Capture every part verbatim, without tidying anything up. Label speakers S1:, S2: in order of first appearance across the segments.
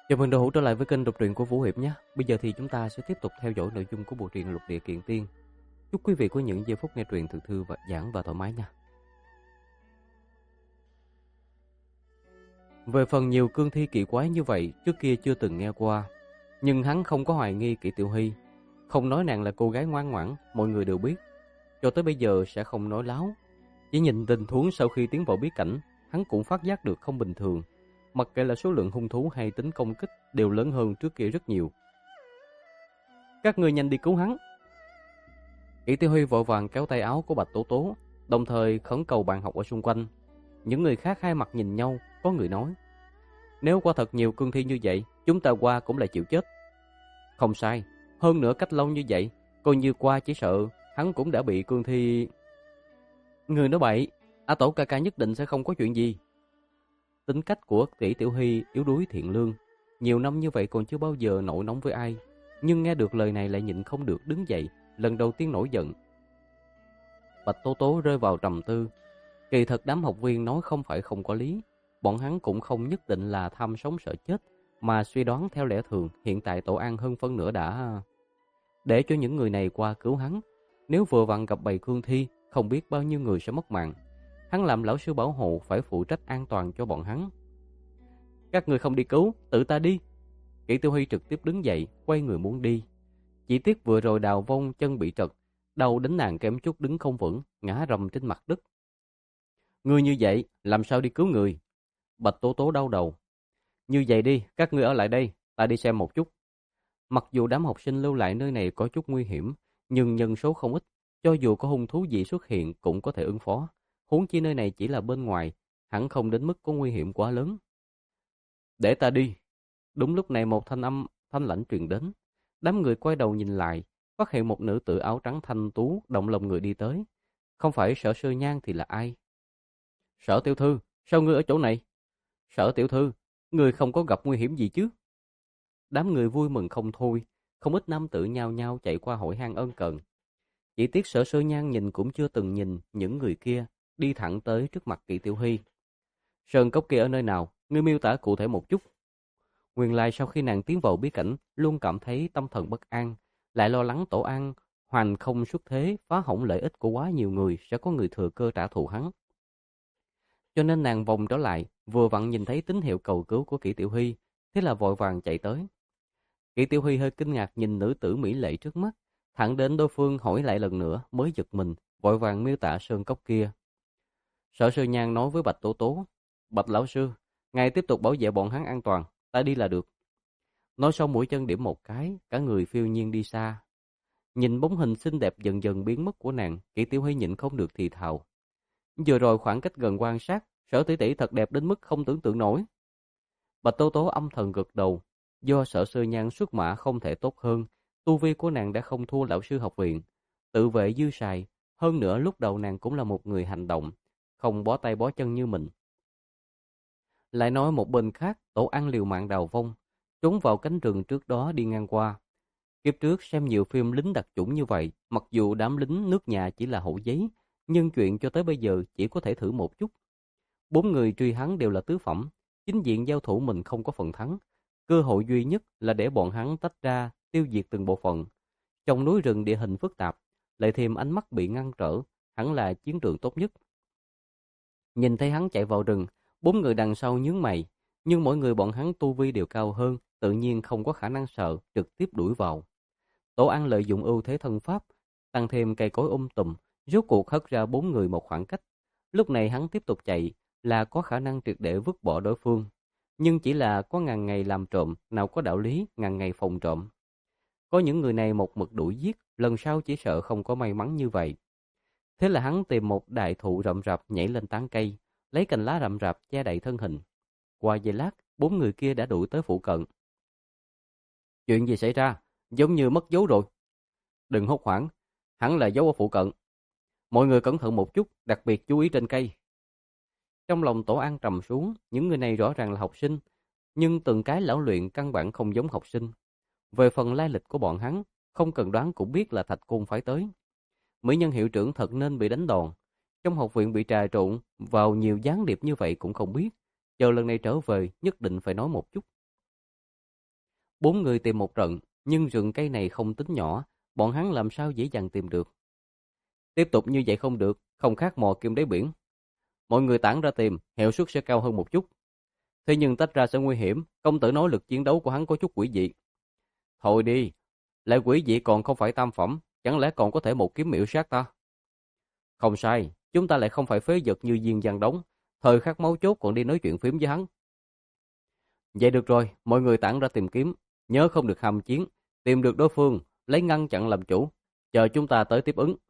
S1: Chào mừng đội hữu trở lại với kênh đọc truyện của Vũ Hiệp nhé. Bây giờ thì chúng ta sẽ tiếp tục theo dõi nội dung của bộ truyện Lục Địa Kiện Tiên. Chúc quý vị có những giây phút nghe truyện thật thư và giãn và thoải mái nha. Về phần nhiều cương thi kỳ quái như vậy, trước kia chưa từng nghe qua, nhưng hắn không có hoài nghi Kỷ Tiểu Hy, không nói nàng là cô gái ngoan ngoãn, mọi người đều biết. Cho tới bây giờ sẽ không nói láo. Chỉ nhìn tình huống sau khi tiến vào bí cảnh, hắn cũng phát giác được không bình thường. Mặc kệ là số lượng hung thú hay tính công kích đều lớn hơn trước kia rất nhiều. Các ngươi nhanh đi cứu hắn. Kỷ Tiểu Huy vội vàng kéo tay áo của Bạch Tố Tố, đồng thời khẩn cầu bạn học ở xung quanh. Những người khác hai mặt nhìn nhau, có người nói: nếu qua thật nhiều cương thi như vậy, chúng ta qua cũng là chịu chết. Không sai, hơn nữa cách lâu như vậy, coi như qua chỉ sợ hắn cũng đã bị cương thi. Người nói bậy, A Tổ ca ca nhất định sẽ không có chuyện gì. Tính cách của Kỷ Tiểu Hy yếu đuối thiện lương, nhiều năm như vậy còn chưa bao giờ nổi nóng với ai, nhưng nghe được lời này lại nhịn không được đứng dậy, lần đầu tiên nổi giận. Bạch Tố Tố rơi vào trầm tư. Kỳ thật đám học viên nói không phải không có lý, bọn hắn cũng không nhất định là tham sống sợ chết, mà suy đoán theo lẽ thường hiện tại Tổ An hơn phân nửa đã để cho những người này qua cứu hắn. Nếu vừa vặn gặp bầy cương thi, không biết bao nhiêu người sẽ mất mạng. Hắn làm lão sư bảo hộ phải phụ trách an toàn cho bọn hắn. Các người không đi cứu, tự ta đi. Kỷ Tiểu Huy trực tiếp đứng dậy, quay người muốn đi. Chỉ tiếc vừa rồi Đào Vong chân bị trật, đầu đến nàng kém chút đứng không vững, ngã rầm trên mặt đất. Người như vậy, làm sao đi cứu người? Bạch Tố Tố đau đầu. Như vậy đi, các ngươi ở lại đây, ta đi xem một chút. Mặc dù đám học sinh lưu lại nơi này có chút nguy hiểm, nhưng nhân số không ít, cho dù có hung thú gì xuất hiện cũng có thể ứng phó. Huống chi nơi này chỉ là bên ngoài, hẳn không đến mức có nguy hiểm quá lớn. Để ta đi. Đúng lúc này một thanh âm thanh lãnh truyền đến. Đám người quay đầu nhìn lại, phát hiện một nữ tử áo trắng thanh tú động lòng người đi tới. Không phải Sở Sơ Nhan thì là ai? Sở tiểu thư, sao ngươi ở chỗ này? Sở tiểu thư, ngươi không có gặp nguy hiểm gì chứ? Đám người vui mừng không thôi, không ít nam tử nhao nhao chạy qua hỏi han ân cần. Chỉ tiếc Sở Sơ Nhan nhìn cũng chưa từng nhìn những người kia, đi thẳng tới trước mặt Kỷ Tiểu Hy. Sơn cốc kia ở nơi nào? Ngươi miêu tả cụ thể một chút. Nguyên lai sau khi nàng tiến vào bí cảnh, luôn cảm thấy tâm thần bất an, lại lo lắng Tổ An hoành không xuất thế, phá hỏng lợi ích của quá nhiều người, sẽ có người thừa cơ trả thù hắn. Cho nên nàng vòng trở lại, vừa vặn nhìn thấy tín hiệu cầu cứu của Kỷ Tiểu Hy, thế là vội vàng chạy tới. Kỷ Tiểu Hy hơi kinh ngạc nhìn nữ tử mỹ lệ trước mắt, thẳng đến đối phương hỏi lại lần nữa mới giật mình, vội vàng miêu tả sơn cốc kia. Sở Sơ Nhan nói với Bạch Tố Tố: Bạch lão sư, ngài tiếp tục bảo vệ bọn hắn an toàn, ta đi là được. Nói xong mũi chân điểm một cái, cả người phiêu nhiên đi xa. Nhìn bóng hình xinh đẹp dần dần biến mất của nàng, Kỷ Tiểu Hy nhịn không được thì thào: vừa rồi khoảng cách gần quan sát, Sở tỷ tỷ thật đẹp đến mức không tưởng tượng nổi. Bạch Tố Tố âm thầm gật đầu, do Sở Sơ Nhan xuất mã không thể tốt hơn, tu vi của nàng đã không thua lão sư học viện, tự vệ dư xài, hơn nữa lúc đầu nàng cũng là một người hành động, không bó tay bó chân như mình. Lại nói một bên khác, Tổ An liều mạng Đào Vong, trốn vào cánh rừng trước đó đi ngang qua. Kiếp trước xem nhiều phim lính đặc chủng như vậy, mặc dù đám lính nước nhà chỉ là hậu giấy, nhưng chuyện cho tới bây giờ chỉ có thể thử một chút. Bốn người truy hắn đều là tứ phẩm, chính diện giao thủ mình không có phần thắng. Cơ hội duy nhất là để bọn hắn tách ra, tiêu diệt từng bộ phận. Trong núi rừng địa hình phức tạp, lại thêm ánh mắt bị ngăn trở, hẳn là chiến trường tốt nhất. Nhìn thấy hắn chạy vào rừng, bốn người đằng sau nhướng mày, nhưng mỗi người bọn hắn tu vi đều cao hơn, tự nhiên không có khả năng sợ, trực tiếp đuổi vào. Tổ An lợi dụng ưu thế thân pháp, tăng thêm cây cối um tùm, rốt cuộc hất ra bốn người một khoảng cách. Lúc này hắn tiếp tục chạy, là có khả năng triệt để vứt bỏ đối phương. Nhưng chỉ là có ngàn ngày làm trộm, nào có đạo lý ngàn ngày phòng trộm. Có những người này một mực đuổi giết, lần sau chỉ sợ không có may mắn như vậy. Thế là hắn tìm một đại thụ rậm rạp nhảy lên tán cây, lấy cành lá rậm rạp che đậy thân hình. Qua giây lát, bốn người kia đã đuổi tới phụ cận. Chuyện gì xảy ra? Giống như mất dấu rồi. Đừng hốt hoảng, hẳn là dấu ở phụ cận. Mọi người cẩn thận một chút, đặc biệt chú ý trên cây. Trong lòng Tổ An trầm xuống, những người này rõ ràng là học sinh, nhưng từng cái lão luyện căn bản không giống học sinh. Về phần lai lịch của bọn hắn, không cần đoán cũng biết là Thạch Côn phải tới. Mỹ nhân hiệu trưởng thật nên bị đánh đòn. Trong học viện bị trà trộn vào nhiều gián điệp như vậy cũng không biết. Chờ lần này trở về nhất định phải nói một chút. Bốn người tìm một trận, nhưng rừng cây này không tính nhỏ, bọn hắn làm sao dễ dàng tìm được. Tiếp tục như vậy không được, không khác mò kim đáy biển. Mọi người tản ra tìm, hiệu suất sẽ cao hơn một chút. Thế nhưng tách ra sẽ nguy hiểm, công tử nói lực chiến đấu của hắn có chút quỷ dị. Thôi đi, lại quỷ dị còn không phải tam phẩm, chẳng lẽ còn có thể một kiếm miểu sát ta? Không sai, chúng ta lại không phải phế vật như Diên Giang Đống, thời khắc máu chốt còn đi nói chuyện phím với hắn. Vậy được rồi, mọi người tản ra tìm kiếm, nhớ không được ham chiến, tìm được đối phương, lấy ngăn chặn làm chủ, chờ chúng ta tới tiếp ứng.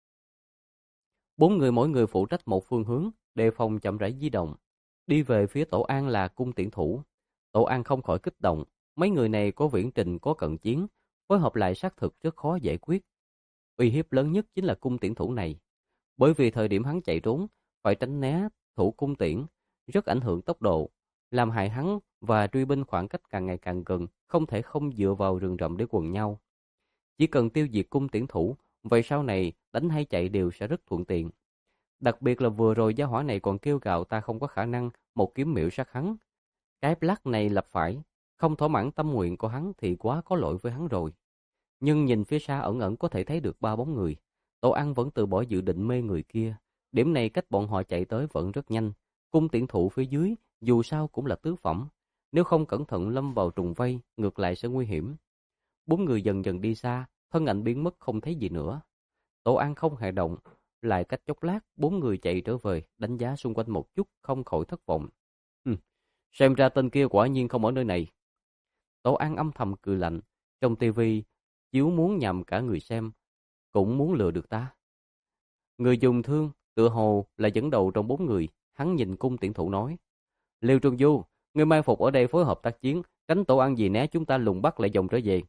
S1: Bốn người mỗi người phụ trách một phương hướng, đề phòng chậm rãi di động. Đi về phía Tổ An là cung tiễn thủ. Tổ An không khỏi kích động, mấy người này có viễn trình có cận chiến, phối hợp lại xác thực rất khó giải quyết. Uy hiếp lớn nhất chính là cung tiễn thủ này, bởi vì thời điểm hắn chạy trốn, phải tránh né thủ cung tiễn, rất ảnh hưởng tốc độ, làm hại hắn và truy binh khoảng cách càng ngày càng gần, không thể không dựa vào rừng rậm để quần nhau. Chỉ cần tiêu diệt cung tiễn thủ, vậy sau này đánh hay chạy đều sẽ rất thuận tiện. Đặc biệt là vừa rồi gia hỏa này còn kêu gào ta không có khả năng một kiếm miểu sát hắn. Cái lắc này lập phải, không thỏa mãn tâm nguyện của hắn thì quá có lỗi với hắn rồi. Nhưng nhìn phía xa ẩn ẩn có thể thấy được ba bóng người. Tổ Ăn vẫn từ bỏ dự định mê người kia. Điểm này cách bọn họ chạy tới vẫn rất nhanh. Cung tiễn thủ phía dưới dù sao cũng là tứ phẩm. Nếu không cẩn thận lâm vào trùng vây, ngược lại sẽ nguy hiểm. Bốn người dần dần đi xa, thân ảnh biến mất không thấy gì nữa. Tổ An không hề động, lại cách chốc lát, bốn người chạy trở về, đánh giá xung quanh một chút, không khỏi thất vọng. Ừ, xem ra tên kia quả nhiên không ở nơi này. Tổ An âm thầm cười lạnh, trong tivi chiếu muốn nhầm cả người xem, cũng muốn lừa được ta. Người dùng thương, tựa hồ là dẫn đầu trong bốn người, hắn nhìn cung tiễn thủ nói. Liêu Trung Du, người mai phục ở đây phối hợp tác chiến, tránh Tổ An gì né chúng ta lùng bắt lại dòng trở về.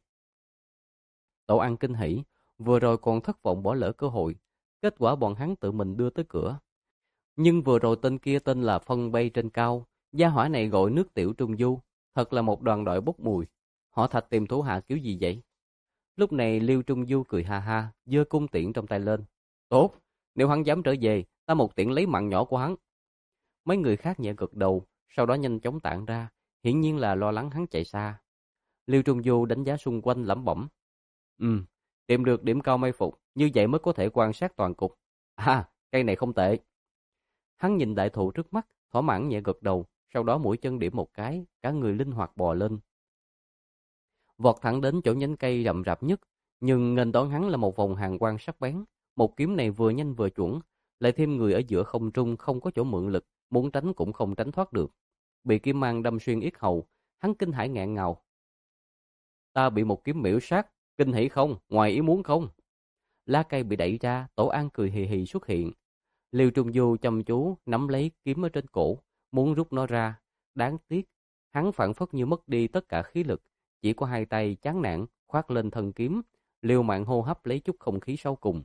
S1: Tổ An kinh hỉ, vừa rồi còn thất vọng bỏ lỡ cơ hội, kết quả bọn hắn tự mình đưa tới cửa. Nhưng vừa rồi tên kia tên là Phân Bay trên cao, gia hỏa này gọi nước tiểu Trung Du, thật là một đoàn đội bốc mùi. Họ thạch tìm thủ hạ kiểu gì vậy? Lúc này Liêu Trung Du cười ha ha, giơ cung tiễn trong tay lên. Tốt, nếu hắn dám trở về, ta một tiễn lấy mạng nhỏ của hắn. Mấy người khác nhẹ gật đầu, sau đó nhanh chóng tản ra, hiển nhiên là lo lắng hắn chạy xa. Liêu Trung Du đánh giá xung quanh lẩm bẩm. Ừ, tìm được điểm cao may phục, như vậy mới có thể quan sát toàn cục. À, cây này không tệ. Hắn nhìn đại thụ trước mắt, thỏa mãn nhẹ gật đầu, sau đó mũi chân điểm một cái, cả người linh hoạt bò lên. Vọt thẳng đến chỗ nhánh cây rậm rạp nhất, nhưng nghênh đón hắn là một vòng hàng quang sắc bén. Một kiếm này vừa nhanh vừa chuẩn, lại thêm người ở giữa không trung không có chỗ mượn lực, muốn tránh cũng không tránh thoát được. Bị kiếm mang đâm xuyên yết hầu, hắn kinh hãi nghẹn ngào. Ta bị một kiếm miểu sát, kinh hỉ không, ngoài ý muốn không? Lá cây bị đẩy ra, Tổ An cười hì hì xuất hiện. Liêu Trung Du chăm chú nắm lấy kiếm ở trên cổ, muốn rút nó ra. Đáng tiếc, hắn phảng phất như mất đi tất cả khí lực, chỉ có hai tay chán nản khoác lên thân kiếm, liều mạng hô hấp lấy chút không khí sau cùng.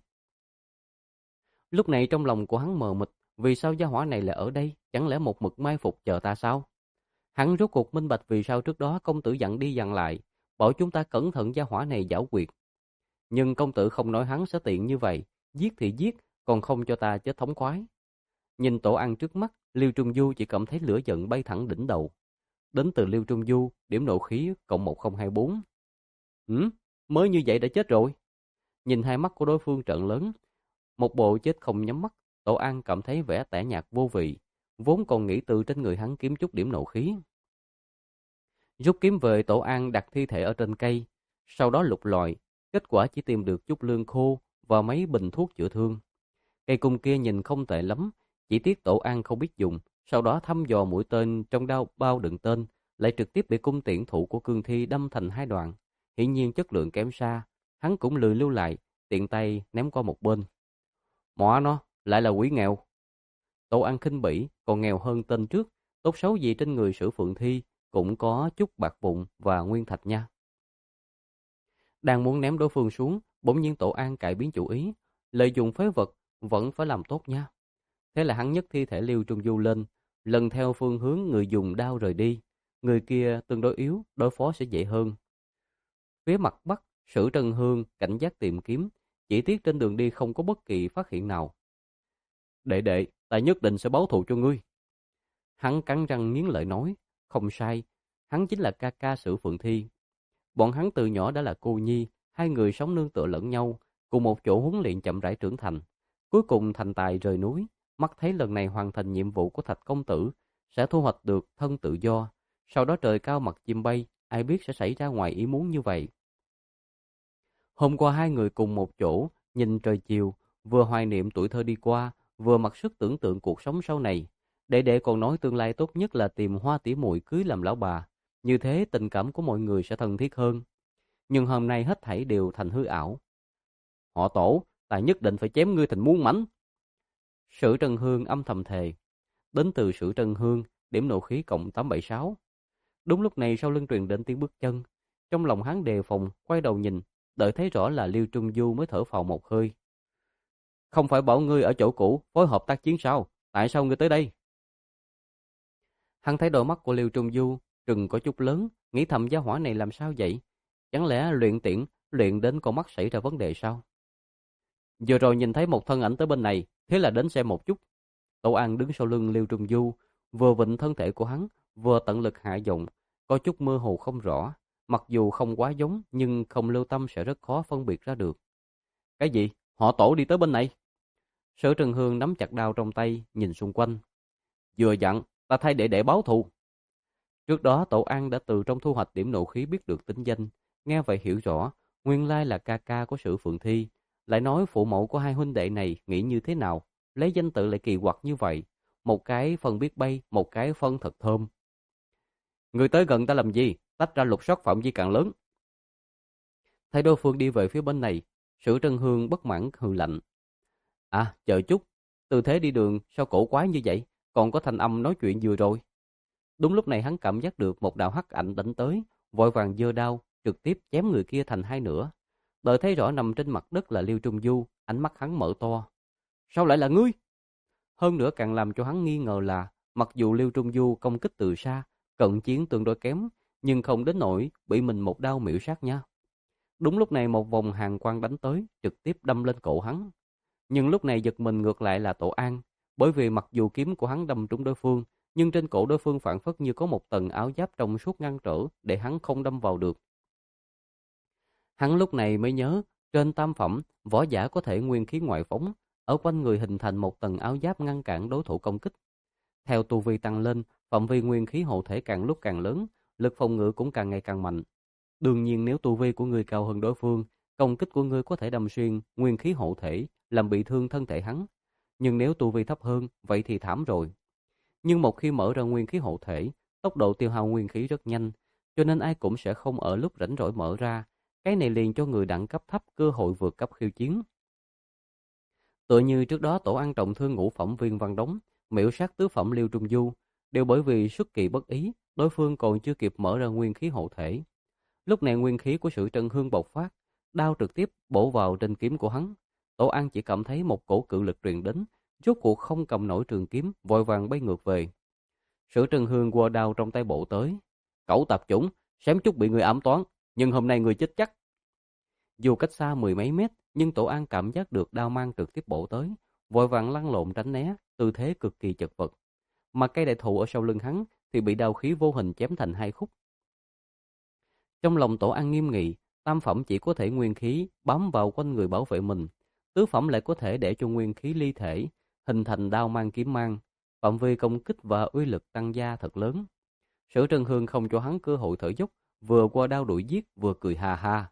S1: Lúc này trong lòng của hắn mờ mịt, vì sao gia hỏa này lại ở đây, chẳng lẽ một mực mai phục chờ ta sao? Hắn rốt cuộc minh bạch vì sao trước đó công tử dặn đi dặn lại, bảo chúng ta cẩn thận gia hỏa này giảo quyệt. Nhưng công tử không nói hắn sẽ tiện như vậy, giết thì giết, còn không cho ta chết thống khoái. Nhìn Tổ Ăn trước mắt, Liêu Trung Du chỉ cảm thấy lửa giận bay thẳng đỉnh đầu. Đến từ Liêu Trung Du, điểm nộ khí cộng một không hai bốn. Ừ, mới như vậy đã chết rồi. Nhìn hai mắt của đối phương trợn lớn, một bộ chết không nhắm mắt, Tổ An cảm thấy vẻ tẻ nhạt vô vị, vốn còn nghĩ từ trên người hắn kiếm chút điểm nộ khí. Rút kiếm về, Tổ An đặt thi thể ở trên cây, sau đó lục lọi, kết quả chỉ tìm được chút lương khô và mấy bình thuốc chữa thương. Cây cung kia nhìn không tệ lắm, chỉ tiếc Tổ An không biết dùng, sau đó thăm dò mũi tên trong đao bao đựng tên, lại trực tiếp bị cung tiễn thủ của Cương Thi đâm thành hai đoạn. Hiển nhiên chất lượng kém xa, hắn cũng lười lưu lại, tiện tay ném qua một bên. Mọ nó, lại là quỷ nghèo. Tổ An khinh bỉ, còn nghèo hơn tên trước, tốt xấu gì trên người Sử Phượng Thi cũng có chút bạc vụn và nguyên thạch nha. Đang muốn ném đối phương xuống, bỗng nhiên Tổ An cải biến chủ ý, lợi dụng phế vật vẫn phải làm tốt nha. Thế là hắn nhấc thi thể Liêu Trung Du lên, lần theo phương hướng người dùng đao rời đi. Người kia tương đối yếu, đối phó sẽ dễ hơn. Phía mặt bắc, Sử Trân Hương cảnh giác tìm kiếm, chỉ tiếc trên đường đi không có bất kỳ phát hiện nào. Đệ đệ, ta nhất định sẽ báo thù cho ngươi. Hắn cắn răng nghiến lợi nói, không sai, hắn chính là ca ca Sử Phượng Thi. Bọn hắn từ nhỏ đã là cô nhi, hai người sống nương tựa lẫn nhau, cùng một chỗ huấn luyện chậm rãi trưởng thành. Cuối cùng thành tài rời núi, mắt thấy lần này hoàn thành nhiệm vụ của Thạch công tử, sẽ thu hoạch được thân tự do. Sau đó trời cao mặt chim bay, ai biết sẽ xảy ra ngoài ý muốn như vậy. Hôm qua hai người cùng một chỗ, nhìn trời chiều, vừa hoài niệm tuổi thơ đi qua, vừa mặc sức tưởng tượng cuộc sống sau này. Đệ đệ còn nói tương lai tốt nhất là tìm Hoa tỷ muội cưới làm lão bà, như thế tình cảm của mọi người sẽ thân thiết hơn. Nhưng hôm nay hết thảy đều thành hư ảo. Họ Tổ, ta nhất định phải chém ngươi thành muôn mảnh. Sử Trân Hương âm thầm thề. Đến từ Sử Trân Hương, điểm nộ khí cộng tám bảy sáu. Đúng lúc này sau lưng truyền đến tiếng bước chân. Trong lòng hắn đề phòng, quay đầu nhìn, đợi thấy rõ là Liêu Trung Du mới thở phào một hơi. Không phải bảo ngươi ở chỗ cũ phối hợp tác chiến sao? Tại sao ngươi tới đây? Hắn thấy đôi mắt của Liêu Trung Du trừng có chút lớn, nghĩ thầm gia hỏa này làm sao vậy? Chẳng lẽ luyện tiễn, luyện đến con mắt xảy ra vấn đề sao? Vừa rồi nhìn thấy một thân ảnh tới bên này, thế là đến xem một chút. Tổ An đứng sau lưng Liêu Trung Du, vừa vịnh thân thể của hắn, vừa tận lực hạ giọng, có chút mơ hồ không rõ. Mặc dù không quá giống, nhưng không lưu tâm sẽ rất khó phân biệt ra được. Cái gì? Họ Tổ đi tới bên này? Sở Trần Hương nắm chặt đao trong tay, nhìn xung quanh. Vừa dặn, ta thay để để báo thù. Trước đó Tổ An đã từ trong thu hoạch điểm nộ khí biết được tính danh, nghe vậy hiểu rõ, nguyên lai là ca ca của Sử Phượng Thi. Lại nói phụ mẫu của hai huynh đệ này nghĩ như thế nào, lấy danh tự lại kỳ quặc như vậy. Một cái phân biết bay, một cái phân thật thơm. Người tới gần ta làm gì? Tách ra lục soát phạm vi càng lớn. Thấy đối phương đi về phía bên này, Sử Trân Hương bất mãn hừ lạnh. À, chờ chút, tư thế đi đường sao cổ quái như vậy, còn có thanh âm nói chuyện vừa rồi. Đúng lúc này hắn cảm giác được một đạo hắc ảnh đánh tới, vội vàng giơ đao, trực tiếp chém người kia thành hai nửa. Đợi thấy rõ nằm trên mặt đất là Liêu Trung Du, ánh mắt hắn mở to. Sao lại là ngươi? Hơn nữa càng làm cho hắn nghi ngờ là, mặc dù Liêu Trung Du công kích từ xa, cận chiến tương đối kém, nhưng không đến nỗi bị mình một đao miểu sát nha. Đúng lúc này một vòng hàn quang đánh tới, trực tiếp đâm lên cổ hắn. Nhưng lúc này giật mình ngược lại là Tổ An, bởi vì mặc dù kiếm của hắn đâm trúng đối phương, nhưng trên cổ đối phương phảng phất như có một tầng áo giáp trong suốt ngăn trở để hắn không đâm vào được. Hắn lúc này mới nhớ, trên tam phẩm, võ giả có thể nguyên khí ngoại phóng, ở quanh người hình thành một tầng áo giáp ngăn cản đối thủ công kích. Theo tu vi tăng lên, phạm vi nguyên khí hộ thể càng lúc càng lớn, lực phòng ngự cũng càng ngày càng mạnh. Đương nhiên nếu tu vi của người cao hơn đối phương, công kích của ngươi có thể đâm xuyên nguyên khí hộ thể, làm bị thương thân thể hắn. Nhưng nếu tu vi thấp hơn, vậy thì thảm rồi. Nhưng một khi mở ra nguyên khí hộ thể, tốc độ tiêu hao nguyên khí rất nhanh, cho nên ai cũng sẽ không ở lúc rảnh rỗi mở ra. Cái này liền cho người đẳng cấp thấp cơ hội vượt cấp khiêu chiến. Tựa như trước đó Tổ An trọng thương ngũ phẩm Viên Văn Đống, miểu sát tứ phẩm Liêu Trung Du, đều bởi vì xuất kỳ bất ý, đối phương còn chưa kịp mở ra nguyên khí hộ thể. Lúc này nguyên khí của Sử Trân Hương bộc phát, đao trực tiếp bổ vào trên kiếm của hắn. Tổ An chỉ cảm thấy một cổ cự lực truyền đến, rốt cuộc không cầm nổi trường kiếm, vội vàng bay ngược về. Sử Trân Hương quơ đao trong tay bộ tới. Cẩu tạp chủng, xém chút bị người ám toán, nhưng hôm nay người chết chắc. Dù cách xa mười mấy mét, nhưng Tổ An cảm giác được đao mang trực tiếp bổ tới, vội vàng lăn lộn tránh né, tư thế cực kỳ chật vật. Mà cây đại thụ ở sau lưng hắn thì bị đao khí vô hình chém thành hai khúc. Trong lòng Tổ An nghiêm nghị, tam phẩm chỉ có thể nguyên khí bám vào quanh người bảo vệ mình, tứ phẩm lại có thể để cho nguyên khí ly thể, hình thành đao mang kiếm mang, phạm vi công kích và uy lực tăng gia thật lớn. Sử Trân Hương không cho hắn cơ hội thở dốc, vừa qua đao đuổi giết vừa cười ha ha.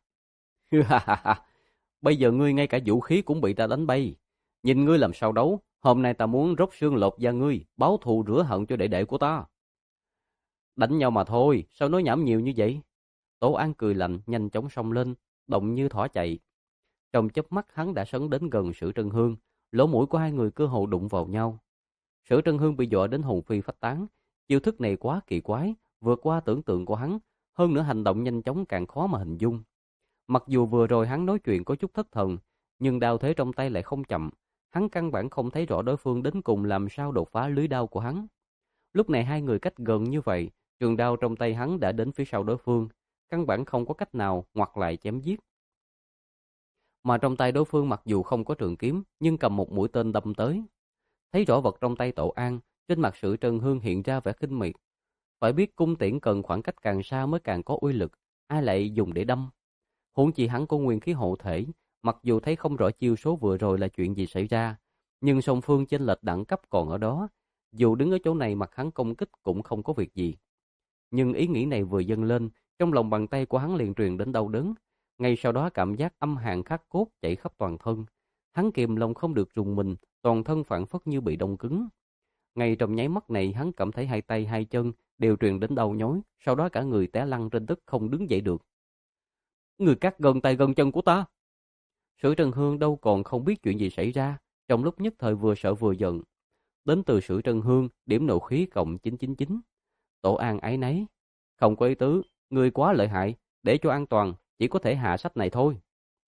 S1: Bây giờ ngươi ngay cả vũ khí cũng bị ta đánh bay. Nhìn ngươi làm sao đấu, hôm nay ta muốn róc xương lột da ngươi, báo thù rửa hận cho đệ đệ của ta. Đánh nhau mà thôi, sao nói nhảm nhiều như vậy? Tổ An cười lạnh, nhanh chóng xông lên, động như thỏ chạy. Trong chớp mắt hắn đã sấn đến gần Sử Trân Hương, lỗ mũi của hai người cơ hồ đụng vào nhau. Sử Trân Hương bị dọa đến hồn phi phách tán, chiêu thức này quá kỳ quái, vượt qua tưởng tượng của hắn, hơn nữa hành động nhanh chóng càng khó mà hình dung. Mặc dù vừa rồi hắn nói chuyện có chút thất thần, nhưng đao thế trong tay lại không chậm, hắn căn bản không thấy rõ đối phương đến cùng làm sao đột phá lưới đao của hắn. Lúc này hai người cách gần như vậy, trường đao trong tay hắn đã đến phía sau đối phương, căn bản không có cách nào ngoặt lại chém giết. Mà trong tay đối phương mặc dù không có trường kiếm, nhưng cầm một mũi tên đâm tới. Thấy rõ vật trong tay Tổ An, trên mặt Sử Trân Hương hiện ra vẻ kinh miệt. Phải biết cung tiễn cần khoảng cách càng xa mới càng có uy lực, ai lại dùng để đâm. Huống chi hắn có nguyên khí hộ thể, mặc dù thấy không rõ chiêu số vừa rồi là chuyện gì xảy ra, nhưng song phương chênh lệch đẳng cấp còn ở đó, dù đứng ở chỗ này mặt hắn công kích cũng không có việc gì. Nhưng ý nghĩ này vừa dâng lên, trong lòng bàn tay của hắn liền truyền đến đau đớn, ngay sau đó cảm giác âm hàn khắc cốt chạy khắp toàn thân. Hắn kìm lòng không được rùng mình, toàn thân phảng phất như bị đông cứng. Ngay trong nháy mắt này hắn cảm thấy hai tay hai chân đều truyền đến đau nhói, sau đó cả người té lăn trên đất không đứng dậy được. Người cắt gân tay gân chân của ta. Sử Trần Hương đâu còn không biết chuyện gì xảy ra, trong lúc nhất thời vừa sợ vừa giận. Đến từ Sử Trần Hương, điểm nộ khí cộng chín chín chín. Tổ An áy náy. Không có ý tứ, người quá lợi hại, để cho an toàn, chỉ có thể hạ sách này thôi.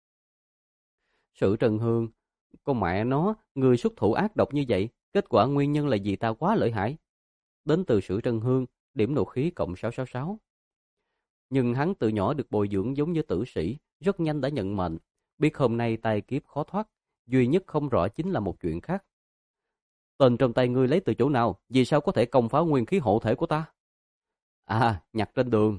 S1: Sử Trần Hương, con mẹ nó, người xuất thủ ác độc như vậy, kết quả nguyên nhân là vì ta quá lợi hại. Đến từ Sử Trần Hương, điểm nộ khí cộng sáu sáu sáu. Nhưng hắn từ nhỏ được bồi dưỡng giống như tử sĩ, rất nhanh đã nhận mệnh, biết hôm nay tai kiếp khó thoát, duy nhất không rõ chính là một chuyện khác. Tên trong tay ngươi lấy từ chỗ nào, vì sao có thể công phá nguyên khí hộ thể của ta? À, nhặt trên đường.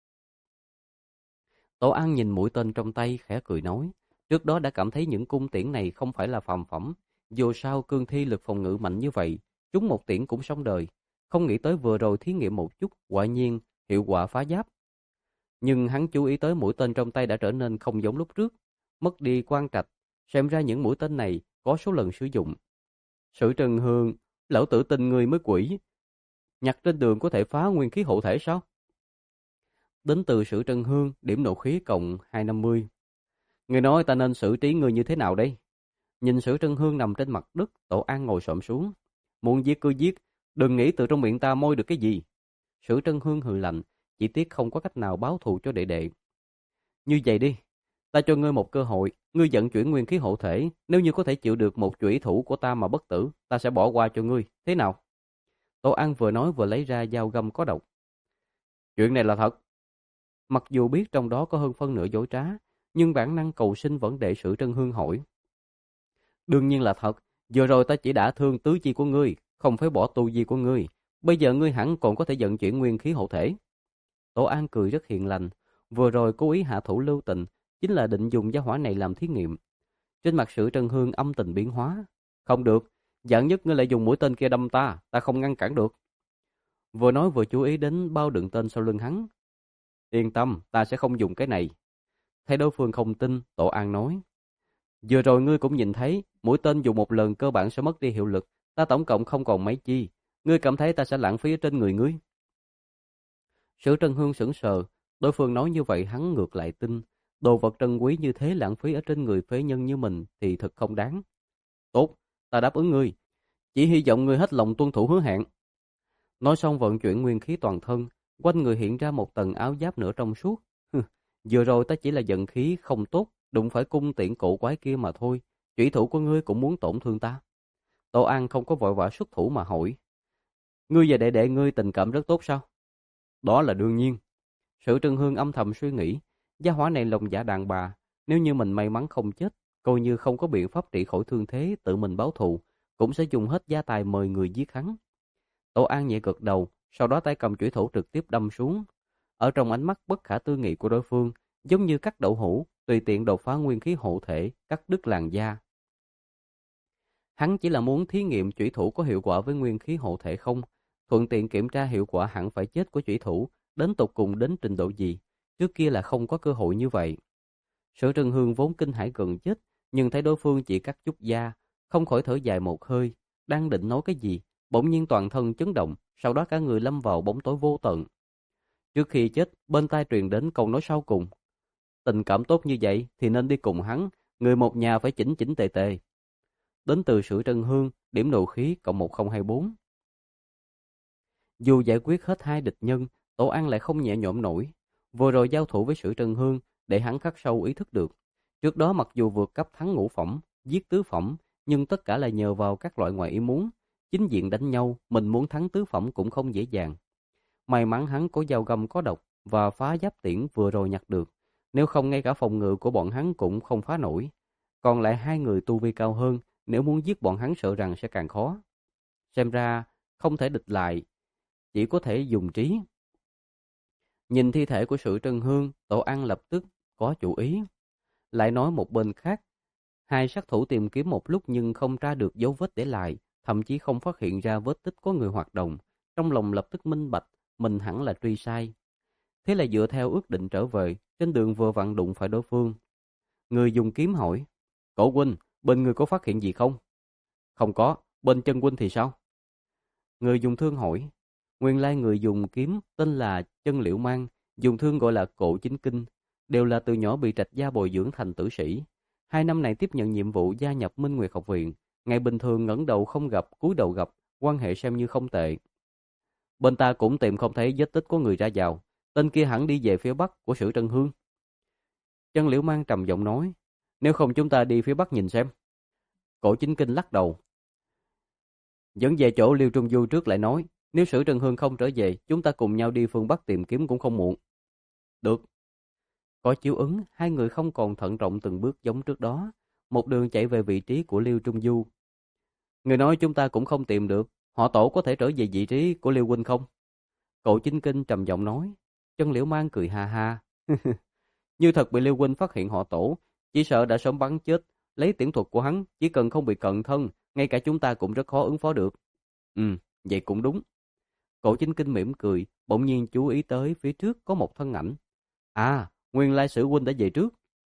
S1: Tổ An nhìn mũi tên trong tay khẽ cười nói, trước đó đã cảm thấy những cung tiễn này không phải là phàm phẩm, dù sao cương thi lực phòng ngự mạnh như vậy, trúng một tiễn cũng xong đời, không nghĩ tới vừa rồi thí nghiệm một chút, quả nhiên hiệu quả phá giáp. Nhưng hắn chú ý tới mũi tên trong tay đã trở nên không giống lúc trước, mất đi quan trạch, xem ra những mũi tên này có số lần sử dụng. Sử Trần Hương, lão tử tin người mới quỷ, nhặt trên đường có thể phá nguyên khí hộ thể sao? Đến từ Sử Trần Hương, điểm nộ khí cộng hai trăm năm mươi. Người nói ta nên xử trí người như thế nào đây? Nhìn Sử Trân Hương nằm trên mặt đất, Tổ An ngồi xổm xuống. Muốn giết cứ giết, đừng nghĩ từ trong miệng ta môi được cái gì. Sử Trân Hương hừ lạnh, chỉ tiếc không có cách nào báo thù cho đệ đệ. Như vậy đi, ta cho ngươi một cơ hội, ngươi vận chuyển nguyên khí hộ thể, nếu như có thể chịu được một chủy thủ của ta mà bất tử, ta sẽ bỏ qua cho ngươi, thế nào? Tổ An vừa nói vừa lấy ra dao găm có độc. Chuyện này là thật. Mặc dù biết trong đó có hơn phân nửa dối trá, nhưng bản năng cầu sinh vẫn để Sử Trân Hương hỏi. Đương nhiên là thật, vừa rồi ta chỉ đã thương tứ chi của ngươi, không phải bỏ tu vi của ngươi. Bây giờ ngươi hẳn còn có thể vận chuyển nguyên khí hộ thể. Tổ An cười rất hiền lành, vừa rồi cố ý hạ thủ lưu tình, chính là định dùng gia hỏa này làm thí nghiệm. Trên mặt Sử Trân Hương âm tình biến hóa. Không được, dạng nhất ngươi lại dùng mũi tên kia đâm ta, ta không ngăn cản được. Vừa nói vừa chú ý đến bao đựng tên sau lưng hắn. Yên tâm, ta sẽ không dùng cái này. Thấy đối phương không tin, Tổ An nói. Vừa rồi ngươi cũng nhìn thấy, mũi tên dùng một lần cơ bản sẽ mất đi hiệu lực, ta tổng cộng không còn mấy chi. Ngươi cảm thấy ta sẽ lãng phí ở trên người ngươi? Sử Trân Hương sững sờ, đối phương nói như vậy hắn ngược lại tin. Đồ vật trân quý như thế lãng phí ở trên người phế nhân như mình thì thật không đáng. Tốt, ta đáp ứng ngươi. Chỉ hy vọng ngươi hết lòng tuân thủ hứa hẹn. Nói xong vận chuyển nguyên khí toàn thân, quanh người hiện ra một tầng áo giáp nửa trong suốt. Vừa rồi ta chỉ là giận khí không tốt, đụng phải cung tiễn cổ quái kia mà thôi. Chủy thủ của ngươi cũng muốn tổn thương ta. Tổ An không có vội vã xuất thủ mà hỏi. Ngươi và đệ đệ ngươi tình cảm rất tốt sao? Đó là đương nhiên. Sử Trân Hương âm thầm suy nghĩ, gia hỏa này lòng dạ đàn bà, nếu như mình may mắn không chết, coi như không có biện pháp trị khỏi thương thế, tự mình báo thù, cũng sẽ dùng hết gia tài mời người giết hắn. Tổ An nhẹ gật đầu, sau đó tay cầm chủy thủ trực tiếp đâm xuống. Ở trong ánh mắt bất khả tư nghị của đối phương, giống như cắt đậu hũ, tùy tiện đột phá nguyên khí hộ thể, cắt đứt làn da. Hắn chỉ là muốn thí nghiệm chủy thủ có hiệu quả với nguyên khí hộ thể không, thuận tiện kiểm tra hiệu quả hẳn phải chết của chủy thủ, đến tột cùng đến trình độ gì, trước kia là không có cơ hội như vậy. Sở Trân Hương vốn kinh hãi gần chết, nhưng thấy đối phương chỉ cắt chút da, không khỏi thở dài một hơi, đang định nói cái gì, bỗng nhiên toàn thân chấn động, sau đó cả người lâm vào bóng tối vô tận. Trước khi chết, bên tai truyền đến câu nói sau cùng. Tình cảm tốt như vậy thì nên đi cùng hắn, người một nhà phải chỉnh chỉnh tề tề. Đến từ Sử Trân Hương, điểm nộ khí cộng một không hai bốn. Dù giải quyết hết hai địch nhân, Tổ An lại không nhẹ nhõm nổi. Vừa rồi giao thủ với Sử Trân Hương để hắn khắc sâu ý thức được. Trước đó mặc dù vượt cấp thắng ngũ phẩm, giết tứ phẩm, nhưng tất cả là nhờ vào các loại ngoài ý muốn. Chính diện đánh nhau, mình muốn thắng tứ phẩm cũng không dễ dàng. May mắn hắn có dao găm có độc và phá giáp tiễn vừa rồi nhặt được. Nếu không ngay cả phòng ngự của bọn hắn cũng không phá nổi. Còn lại hai người tu vi cao hơn, nếu muốn giết bọn hắn sợ rằng sẽ càng khó. Xem ra, không thể địch lại, chỉ có thể dùng trí. Nhìn thi thể của Sử Trân Hương, Tổ An lập tức có chủ ý. Lại nói một bên khác, hai sát thủ tìm kiếm một lúc nhưng không tra được dấu vết để lại, thậm chí không phát hiện ra vết tích có người hoạt động. Trong lòng lập tức minh bạch, mình hẳn là truy sai. Thế là dựa theo ước định trở về, trên đường vừa vặn đụng phải đối phương. Người dùng kiếm hỏi, Cổ huynh, bên người có phát hiện gì không? Không có, bên chân huynh thì sao? Người dùng thương hỏi, nguyên lai người dùng kiếm tên là Chân Liễu Mang, dùng thương gọi là Cổ Chính Kinh, đều là từ nhỏ bị Trạch gia bồi dưỡng thành tử sĩ. Hai năm này tiếp nhận nhiệm vụ gia nhập Minh Nguyệt học viện, ngày bình thường ngẩng đầu không gặp, cúi đầu gặp, quan hệ xem như không tệ. Bên ta cũng tìm không thấy vết tích của người ra vào, tên kia hẳn đi về phía bắc của Sử Trân Hương. Chân Liễu Mang trầm giọng nói, nếu không chúng ta đi phía bắc nhìn xem. Cổ Chính Kinh lắc đầu. Dẫn về chỗ Liêu Trung Du trước lại nói, nếu Sử Trân Hương không trở về, chúng ta cùng nhau đi phương bắc tìm kiếm cũng không muộn. Được. Có chiếu ứng, hai người không còn thận trọng từng bước giống trước đó, một đường chạy về vị trí của Liêu Trung Du. Người nói chúng ta cũng không tìm được, họ Tổ có thể trở về vị trí của Liêu huynh không? Cổ Chính Kinh trầm giọng nói. Chân Liễu Mang cười ha ha. Như thật bị Liêu huynh phát hiện họ Tổ, chỉ sợ đã sớm bắn chết. Lấy tiễn thuật của hắn, chỉ cần không bị cận thân, ngay cả chúng ta cũng rất khó ứng phó được. Ừ, vậy cũng đúng. Cổ Chính Kinh mỉm cười, bỗng nhiên chú ý tới phía trước có một thân ảnh. À, nguyên lai Sử huynh đã về trước.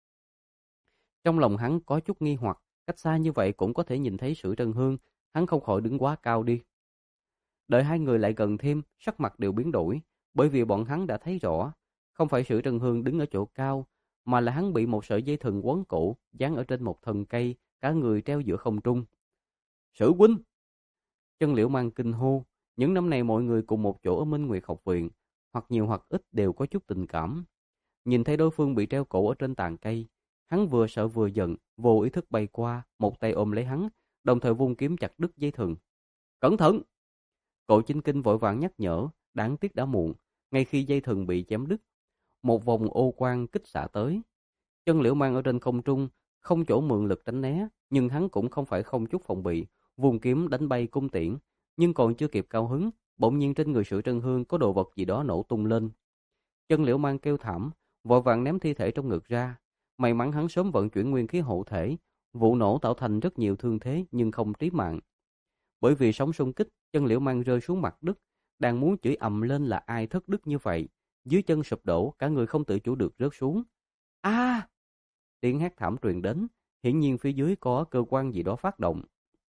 S1: Trong lòng hắn có chút nghi hoặc, cách xa như vậy cũng có thể nhìn thấy Sử Trân Hương, hắn không khỏi đứng quá cao đi. Đợi hai người lại gần thêm, sắc mặt đều biến đổi, bởi vì bọn hắn đã thấy rõ, không phải Sử Trân Hương đứng ở chỗ cao, mà là hắn bị một sợi dây thừng quấn cổ, dán ở trên một thân cây, cả người treo giữa không trung. Sử huynh! Chân Liễu Mang kinh hô, những năm này mọi người cùng một chỗ ở Minh Nguyệt học viện, hoặc nhiều hoặc ít đều có chút tình cảm. Nhìn thấy đối phương bị treo cổ ở trên tàn cây, hắn vừa sợ vừa giận, vô ý thức bay qua, một tay ôm lấy hắn, đồng thời vung kiếm chặt đứt dây thừng. Cẩn thận! Cổ Chính Kinh vội vàng nhắc nhở, đáng tiếc đã muộn, ngay khi dây thừng bị chém đứt, một vòng ô quang kích xạ tới. Chân Liễu Mang ở trên không trung, không chỗ mượn lực tránh né, nhưng hắn cũng không phải không chút phòng bị, vùng kiếm đánh bay cung tiễn, nhưng còn chưa kịp cao hứng, bỗng nhiên trên người Sử Trân Hương có đồ vật gì đó nổ tung lên. Chân Liễu Mang kêu thảm, vội vàng ném thi thể trong ngực ra. May mắn hắn sớm vận chuyển nguyên khí hộ thể, vụ nổ tạo thành rất nhiều thương thế nhưng không trí mạng. Bởi vì sóng xung kích, Chân Liễu Mang rơi xuống mặt đất, đang muốn chửi ầm lên là ai thất đức như vậy, dưới chân sụp đổ, cả người không tự chủ được rớt xuống. A! Tiếng hét thảm truyền đến, hiển nhiên phía dưới có cơ quan gì đó phát động.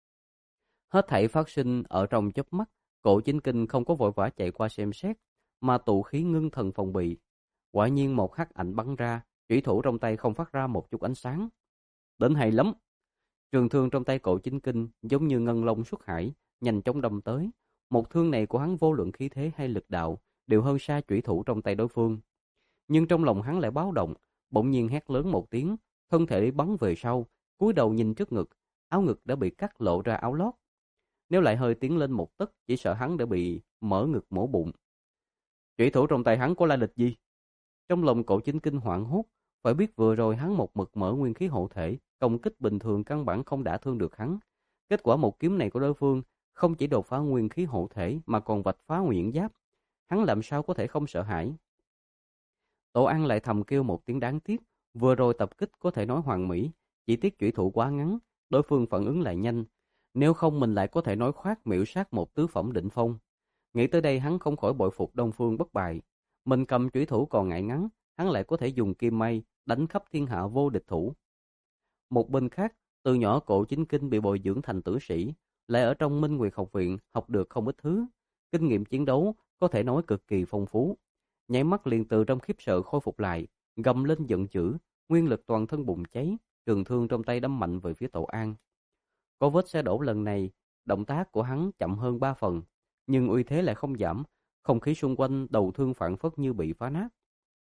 S1: Hết thảy phát sinh ở trong chớp mắt, Cổ Chính Kinh không có vội vã chạy qua xem xét, mà tụ khí ngưng thần phòng bị. Quả nhiên một hắc ảnh bắn ra, chủy thủ trong tay không phát ra một chút ánh sáng. Đến hay lắm! Trường thương trong tay Cổ Chính Kinh giống như ngân long xuất hải, nhanh chóng đâm tới. Một thương này của hắn vô luận khí thế hay lực đạo đều hơn xa chủy thủ trong tay đối phương. Nhưng trong lòng hắn lại báo động, bỗng nhiên hét lớn một tiếng, thân thể bắn về sau, cúi đầu nhìn trước ngực, áo ngực đã bị cắt lộ ra áo lót. Nếu lại hơi tiến lên một tấc, chỉ sợ hắn đã bị mở ngực mổ bụng. Chủy thủ trong tay hắn có lai lịch gì? Trong lòng Cổ Chính Kinh hoảng hốt, phải biết vừa rồi hắn một mực mở nguyên khí hộ thể, công kích bình thường căn bản không đả thương được hắn. Kết quả một kiếm này của đối phương không chỉ đột phá nguyên khí hộ thể mà còn vạch phá nguyên giáp. Hắn làm sao có thể không sợ hãi? Tổ An lại thầm kêu một tiếng đáng tiếc, vừa rồi tập kích có thể nói hoàn mỹ, chỉ tiếc chủy thủ quá ngắn, đối phương phản ứng lại nhanh. Nếu không mình lại có thể nói khoác miểu sát một tứ phẩm đỉnh phong. Nghĩ tới đây hắn không khỏi bội phục Đông Phương Bất Bại. Mình cầm chủy thủ còn ngại ngắn, hắn lại có thể dùng kim may đánh khắp thiên hạ vô địch thủ. Một bên khác, từ nhỏ Cổ Chính Kinh bị bồi dưỡng thành tử sĩ, lại ở trong Minh Nguyệt học viện học được không ít thứ, kinh nghiệm chiến đấu có thể nói cực kỳ phong phú. Nháy mắt liền từ trong khiếp sợ khôi phục lại, gầm lên giận dữ, nguyên lực toàn thân bùng cháy, trường thương trong tay đâm mạnh về phía Tổ An. Có vết xe đổ lần này, động tác của hắn chậm hơn ba phần, nhưng uy thế lại không giảm, không khí xung quanh đầu thương phảng phất như bị phá nát.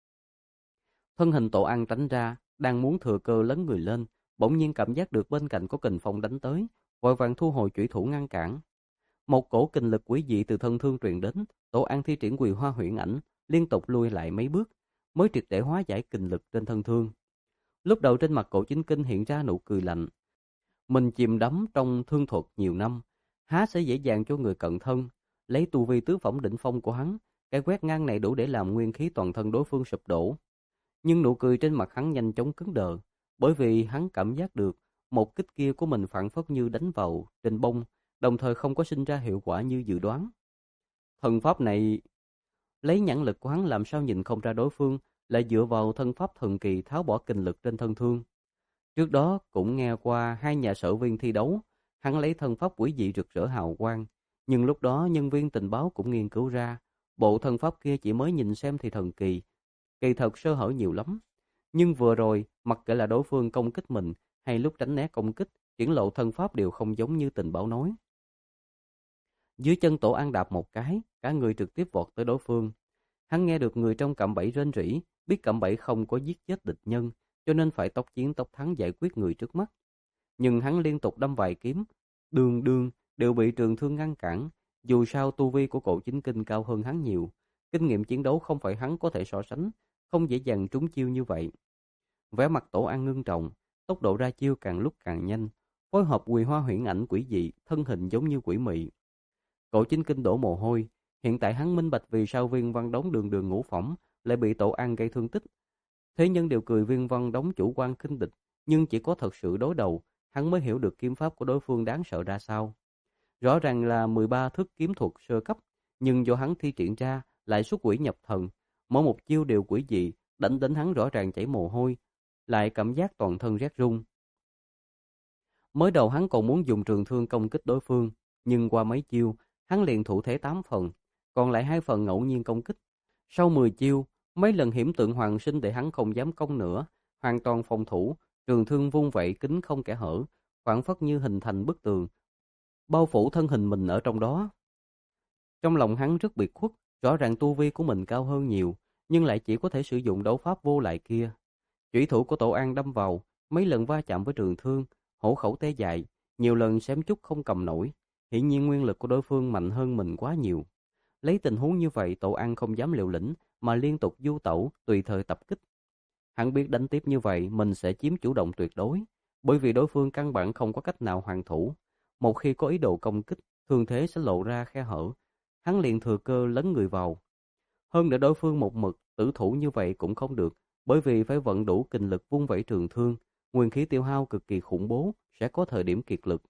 S1: Thân hình Tổ An tránh ra, đang muốn thừa cơ lấn người lên, bỗng nhiên cảm giác được bên cạnh có kình phong đánh tới, vội vàng thu hồi chủy thủ ngăn cản. Một cổ kình lực quỷ dị từ thân thương truyền đến, Tổ An thi triển Quỳ Hoa Huyễn Ảnh, liên tục lui lại mấy bước, mới triệt để hóa giải kình lực trên thân thương. Lúc đầu trên mặt Cổ Chính Kinh hiện ra nụ cười lạnh. Mình chìm đắm trong thương thuật nhiều năm, há sẽ dễ dàng cho người cận thân. Lấy tu vi tứ phẩm đỉnh phong của hắn, Cái quét ngang này đủ để làm nguyên khí toàn thân đối phương sụp đổ. Nhưng nụ cười trên mặt hắn nhanh chóng cứng đờ, bởi vì hắn cảm giác được một kích kia của mình phảng phất như đánh vào trên bông, đồng thời không có sinh ra hiệu quả như dự đoán. Thần pháp này, lấy nhãn lực của hắn làm sao nhìn không ra đối phương lại dựa vào thân pháp thần kỳ tháo bỏ kình lực trên thân thương. Trước đó cũng nghe qua hai nhà sở viên thi đấu, hắn lấy thân pháp quỷ dị rực rỡ hào quang, nhưng lúc đó nhân viên tình báo cũng nghiên cứu ra, bộ thân pháp kia chỉ mới nhìn xem thì thần kỳ, kỳ thật sơ hở nhiều lắm. Nhưng vừa rồi, mặc kệ là đối phương công kích mình hay lúc tránh né công kích, triển lộ thân pháp đều không giống như tình báo nói. Dưới chân Tổ An đạp một cái, cả người trực tiếp vọt tới đối phương. Hắn nghe được người trong cạm bẫy rên rỉ, biết cạm bẫy không có giết chết địch nhân, cho nên phải tốc chiến tốc thắng giải quyết người trước mắt. Nhưng hắn liên tục đâm vài kiếm, đường đường đều bị trường thương ngăn cản. Dù sao tu vi của Cổ Chính Kinh cao hơn hắn nhiều, kinh nghiệm chiến đấu không phải hắn có thể so sánh, không dễ dàng trúng chiêu như vậy. Vẻ mặt Tổ An ngưng trọng, tốc độ ra chiêu càng lúc càng nhanh, phối hợp quỳ hoa huyễn ảnh quỷ dị, thân hình giống như quỷ mị. Cổ Chính Kinh đổ mồ hôi, hiện tại hắn minh bạch vì sao Viên Văn Đống đường đường ngũ phỏng lại bị Tổ An gây thương tích. Thế nhân đều cười Viên Văn Đống chủ quan khinh địch, nhưng chỉ có thật sự đối đầu, hắn mới hiểu được kiếm pháp của đối phương đáng sợ ra sao. Rõ ràng là mười ba thức kiếm thuật sơ cấp, nhưng do hắn thi triển ra lại xuất quỷ nhập thần, mỗi một chiêu đều quỷ dị, đánh đến hắn rõ ràng chảy mồ hôi, lại cảm giác toàn thân rét run. Mới đầu hắn còn muốn dùng trường thương công kích đối phương, nhưng qua mấy chiêu, hắn liền thủ thế tám phần, còn lại hai phần ngẫu nhiên công kích. Sau mười chiêu, mấy lần hiểm tượng hoàng sinh để hắn không dám công nữa, hoàn toàn phòng thủ, trường thương vung vậy kính không kẽ hở, phảng phất như hình thành bức tường, bao phủ thân hình mình ở trong đó. Trong lòng hắn rất biệt khuất, rõ ràng tu vi của mình cao hơn nhiều, nhưng lại chỉ có thể sử dụng đấu pháp vô lại kia. Chủy thủ của Tổ An đâm vào, mấy lần va chạm với trường thương, hổ khẩu té dài, nhiều lần xém chút không cầm nổi. Hiển nhiên nguyên lực của đối phương mạnh hơn mình quá nhiều. Lấy tình huống như vậy, Tổ An không dám liều lĩnh, mà liên tục du tẩu, tùy thời tập kích. Hắn biết đánh tiếp như vậy, mình sẽ chiếm chủ động tuyệt đối, bởi vì đối phương căn bản không có cách nào hoàn thủ. Một khi có ý đồ công kích, thương thế sẽ lộ ra khe hở, hắn liền thừa cơ lấn người vào. Hơn nữa đối phương một mực tử thủ như vậy cũng không được, bởi vì phải vận đủ kình lực vung vẩy trường thương, nguyên khí tiêu hao cực kỳ khủng bố, sẽ có thời điểm kiệt lực.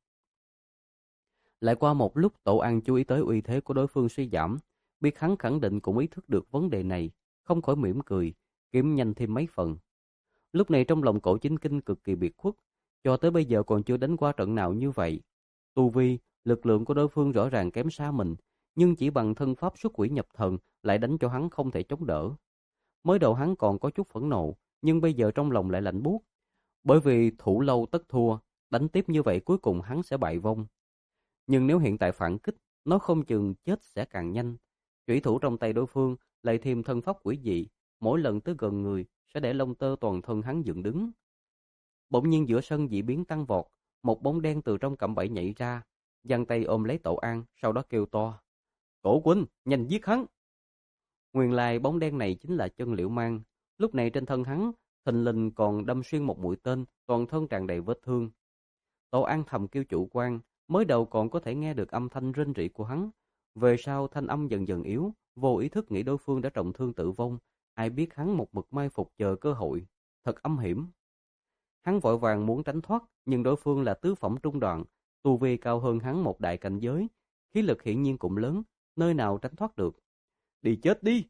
S1: Lại qua một lúc, Tổ An chú ý tới uy thế của đối phương suy giảm, biết hắn khẳng định cũng ý thức được vấn đề này, không khỏi mỉm cười, kiếm nhanh thêm mấy phần. Lúc này trong lòng Cổ Chính Kinh cực kỳ biệt khuất, cho tới bây giờ còn chưa đánh qua trận nào như vậy. Tu vi, lực lượng của đối phương rõ ràng kém xa mình, nhưng chỉ bằng thân pháp xuất quỷ nhập thần lại đánh cho hắn không thể chống đỡ. Mới đầu hắn còn có chút phẫn nộ, nhưng bây giờ trong lòng lại lạnh buốt, bởi vì thủ lâu tất thua, đánh tiếp như vậy cuối cùng hắn sẽ bại vong. Nhưng nếu hiện tại phản kích, nó không chừng chết sẽ càng nhanh. Chủy thủ trong tay đối phương lại thêm thân pháp quỷ dị, mỗi lần tới gần người sẽ để lông tơ toàn thân hắn dựng đứng. Bỗng nhiên giữa sân dị biến tăng vọt, một bóng đen từ trong cạm bẫy nhảy ra, giang tay ôm lấy Tổ An, sau đó kêu to: "Cổ huynh, nhanh giết hắn!" Nguyên lai bóng đen này chính là Chân Liễu Mang. Lúc này trên thân hắn thình lình còn đâm xuyên một mũi tên, toàn thân tràn đầy vết thương. Tổ An thầm kêu chủ quan, mới đầu còn có thể nghe được âm thanh rên rỉ của hắn, về sau thanh âm dần dần yếu, vô ý thức nghĩ đối phương đã trọng thương tử vong, ai biết hắn một mực mai phục chờ cơ hội, thật âm hiểm. Hắn vội vàng muốn tránh thoát, nhưng đối phương là tứ phẩm trung đoạn, tu vi cao hơn hắn một đại cảnh giới, khí lực hiển nhiên cũng lớn, nơi nào tránh thoát được. Đi chết đi!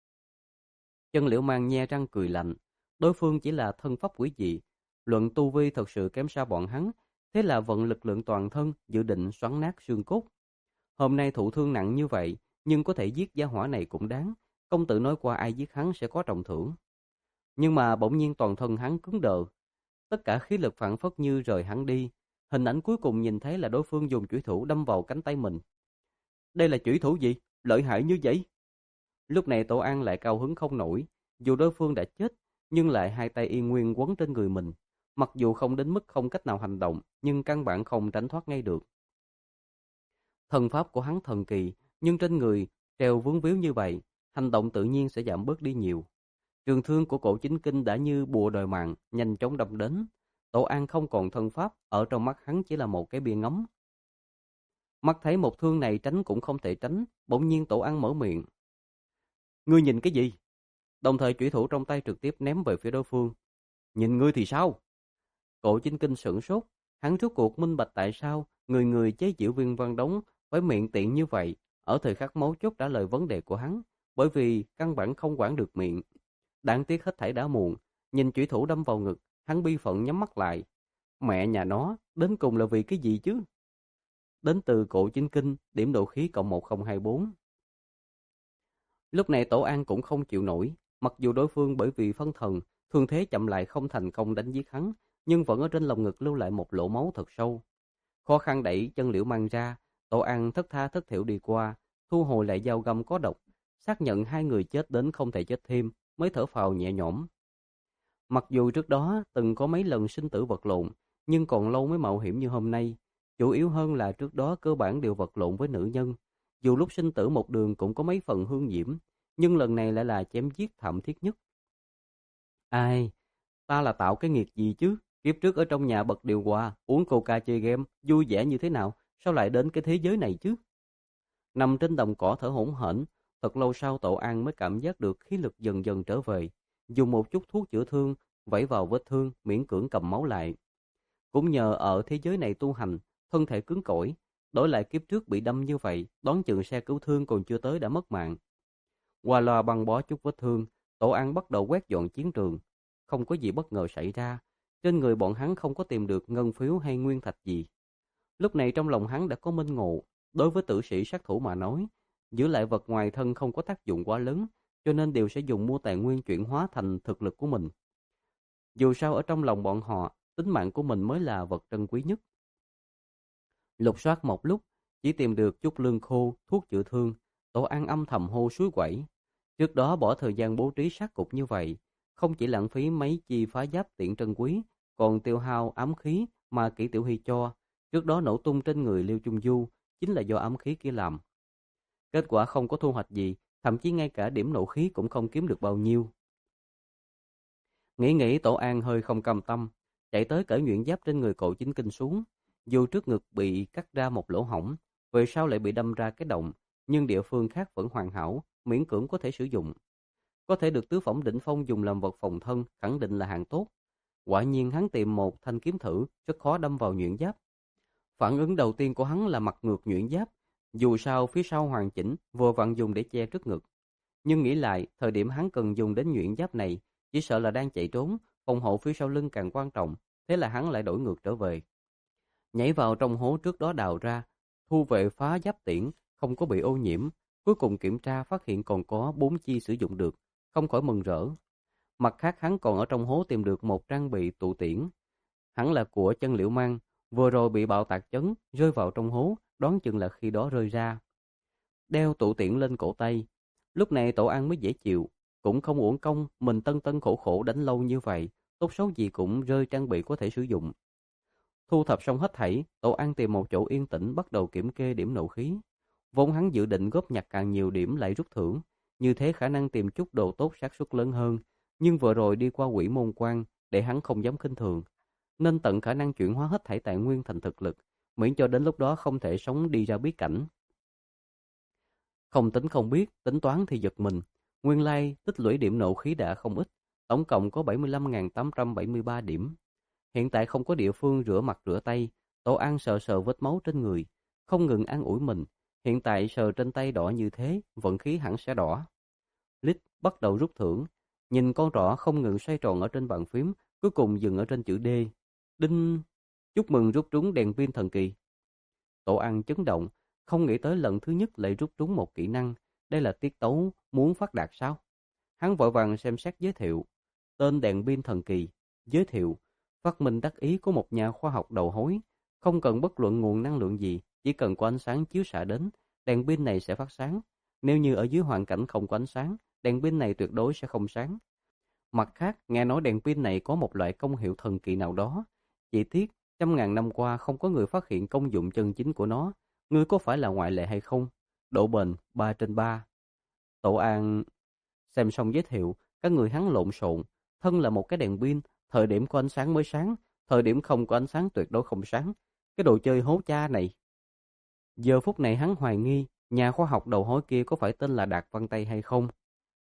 S1: Chân Liễu Mang nhe răng cười lạnh, đối phương chỉ là thân pháp quỷ dị, luận tu vi thật sự kém xa bọn hắn, thế là vận lực lượng toàn thân dự định xoắn nát xương cốt. Hôm nay thụ thương nặng như vậy, nhưng có thể giết gia hỏa này cũng đáng, công tử nói qua ai giết hắn sẽ có trọng thưởng. Nhưng mà bỗng nhiên toàn thân hắn cứng đờ, tất cả khí lực phảng phất như rời hắn đi, hình ảnh cuối cùng nhìn thấy là đối phương dùng chủy thủ đâm vào cánh tay mình. Đây là chủy thủ gì? Lợi hại như vậy? Lúc này Tổ An lại cao hứng không nổi, dù đối phương đã chết, nhưng lại hai tay y nguyên quấn trên người mình. Mặc dù không đến mức không cách nào hành động, nhưng căn bản không tránh thoát ngay được. Thần pháp của hắn thần kỳ, nhưng trên người treo vướng víu như vậy, hành động tự nhiên sẽ giảm bớt đi nhiều. Trường thương của Cổ Chính Kinh đã như bùa đòi mạng, nhanh chóng đâm đến. Tổ An không còn thân pháp, ở trong mắt hắn chỉ là một cái bia ngắm. Mắt thấy một thương này tránh cũng không thể tránh, bỗng nhiên Tổ An mở miệng: Ngươi nhìn cái gì? Đồng thời chủy thủ trong tay trực tiếp ném về phía đối phương. Nhìn ngươi thì sao? Cổ Chính Kinh sửng sốt, hắn rốt cuộc minh bạch tại sao người người chế giễu Viên Văn Đống với miệng tiện như vậy, ở thời khắc mấu chốt trả lời vấn đề của hắn, bởi vì căn bản không quản được miệng. Đáng tiếc hết thảy đã muộn, nhìn chủy thủ đâm vào ngực, hắn bi phận nhắm mắt lại. Mẹ nhà nó, đến cùng là vì cái gì chứ? Đến từ Cổ Chính Kinh, điểm độ khí cộng một không hai bốn. Lúc này Tổ An cũng không chịu nổi, mặc dù đối phương bởi vì phân thần, thương thế chậm lại không thành công đánh giết hắn, nhưng vẫn ở trên lồng ngực lưu lại một lỗ máu thật sâu. Khó khăn đẩy chân Liễu Mang ra, Tổ An thất tha thất thểu đi qua, thu hồi lại dao găm có độc, xác nhận hai người chết đến không thể chết thêm, mới thở phào nhẹ nhõm. Mặc dù trước đó từng có mấy lần sinh tử vật lộn, nhưng còn lâu mới mạo hiểm như hôm nay. Chủ yếu hơn là trước đó cơ bản đều vật lộn với nữ nhân. Dù lúc sinh tử một đường cũng có mấy phần hương diễm, nhưng lần này lại là chém giết thảm thiết nhất. Ai, ta là tạo cái nghiệt gì chứ? Kiếp trước ở trong nhà bật điều hòa, uống coca chơi game, vui vẻ như thế nào, sao lại đến cái thế giới này chứ? Nằm trên đồng cỏ thở hổn hển, thật lâu sau Tổ An mới cảm giác được khí lực dần dần trở về, dùng một chút thuốc chữa thương, vẩy vào vết thương, miễn cưỡng cầm máu lại. Cũng nhờ ở thế giới này tu hành, thân thể cứng cỏi, đổi lại kiếp trước bị đâm như vậy, đoán chừng xe cứu thương còn chưa tới đã mất mạng. Qua loa băng bó chút vết thương, Tổ An bắt đầu quét dọn chiến trường. Không có gì bất ngờ xảy ra, trên người bọn hắn không có tìm được ngân phiếu hay nguyên thạch gì. Lúc này trong lòng hắn đã có minh ngộ, đối với tử sĩ sát thủ mà nói, giữ lại vật ngoài thân không có tác dụng quá lớn, cho nên đều sẽ dùng mua tài nguyên chuyển hóa thành thực lực của mình. Dù sao ở trong lòng bọn họ, tính mạng của mình mới là vật trân quý nhất. Lục soát một lúc, chỉ tìm được chút lương khô, thuốc chữa thương, Tổ An âm thầm hô suối quẩy. Trước đó bỏ thời gian bố trí sát cục như vậy, không chỉ lãng phí mấy chi phá giáp tiện trân quý, còn tiêu hao ám khí mà Kỷ Tiểu Hy cho. Trước đó nổ tung trên người Liêu Trung Du chính là do ám khí kia làm. Kết quả không có thu hoạch gì, thậm chí ngay cả điểm nộ khí cũng không kiếm được bao nhiêu. Nghĩ nghĩ Tổ An hơi không cam tâm, chạy tới cởi nhuyễn giáp trên người Cổ Chính Kinh xuống. Dù trước ngực bị cắt ra một lỗ hổng, về sau lại bị đâm ra cái động, nhưng địa phương khác vẫn hoàn hảo, miễn cưỡng có thể sử dụng. Có thể được tứ phẩm đỉnh phong dùng làm vật phòng thân, khẳng định là hạng tốt. Quả nhiên hắn tìm một thanh kiếm thử, rất khó đâm vào nhuyễn giáp. Phản ứng đầu tiên của hắn là mặt ngược nhuyễn giáp, dù sao phía sau hoàn chỉnh, vừa vặn dùng để che trước ngực. Nhưng nghĩ lại, thời điểm hắn cần dùng đến nhuyễn giáp này, chỉ sợ là đang chạy trốn, phòng hộ phía sau lưng càng quan trọng, thế là hắn lại đổi ngược trở về. Nhảy vào trong hố trước đó đào ra, thu vệ phá giáp tiễn, không có bị ô nhiễm, cuối cùng kiểm tra phát hiện còn có bốn chi sử dụng được, không khỏi mừng rỡ. Mặt khác hắn còn ở trong hố tìm được một trang bị tụ tiễn, hẳn là của Chân Liễu Mang, vừa rồi bị bạo tạc chấn, rơi vào trong hố, đoán chừng là khi đó rơi ra. Đeo tụ tiễn lên cổ tay, lúc này Tổ An mới dễ chịu, cũng không uổng công mình tân tân khổ khổ đánh lâu như vậy, tốt xấu gì cũng rơi trang bị có thể sử dụng. Thu thập xong hết thảy, Tổ An tìm một chỗ yên tĩnh bắt đầu kiểm kê điểm nộ khí. Vốn hắn dự định góp nhặt càng nhiều điểm lại rút thưởng, như thế khả năng tìm chút đồ tốt xác suất lớn hơn, nhưng vừa rồi đi qua Quỷ Môn Quan, để hắn không dám khinh thường, nên tận khả năng chuyển hóa hết thảy tài nguyên thành thực lực, miễn cho đến lúc đó không thể sống đi ra bí cảnh. Không tính không biết, tính toán thì giật mình, nguyên lai tích lũy điểm nộ khí đã không ít, tổng cộng có bảy mươi lăm nghìn tám trăm bảy mươi ba điểm. Hiện tại không có địa phương rửa mặt rửa tay, Tổ An sờ sờ vết máu trên người, không ngừng an ủi mình. Hiện tại sờ trên tay đỏ như thế, vận khí hẳn sẽ đỏ. Lít bắt đầu rút thưởng, nhìn con trỏ không ngừng xoay tròn ở trên bàn phím, cuối cùng dừng ở trên chữ D. Đinh! Chúc mừng rút trúng đèn pin thần kỳ. Tổ An chấn động, không nghĩ tới lần thứ nhất lại rút trúng một kỹ năng. Đây là tiết tấu muốn phát đạt sao? Hắn vội vàng xem xét giới thiệu. Tên đèn pin thần kỳ, giới thiệu. Phát minh đắc ý của một nhà khoa học đầu hối, không cần bất luận nguồn năng lượng gì, chỉ cần có ánh sáng chiếu xạ đến, đèn pin này sẽ phát sáng. Nếu như ở dưới hoàn cảnh không có ánh sáng, đèn pin này tuyệt đối sẽ không sáng. Mặt khác, nghe nói đèn pin này có một loại công hiệu thần kỳ nào đó. Chỉ tiếc, trăm ngàn năm qua không có người phát hiện công dụng chân chính của nó. Ngươi có phải là ngoại lệ hay không? Độ bền ba trên ba. Tổ An xem xong giới thiệu, các người hắn lộn xộn, thân là một cái đèn pin, thời điểm có ánh sáng mới sáng, thời điểm không có ánh sáng tuyệt đối không sáng. Cái đồ chơi hố cha này. Giờ phút này hắn hoài nghi, nhà khoa học đầu hối kia có phải tên là Đạt Văn Tây hay không?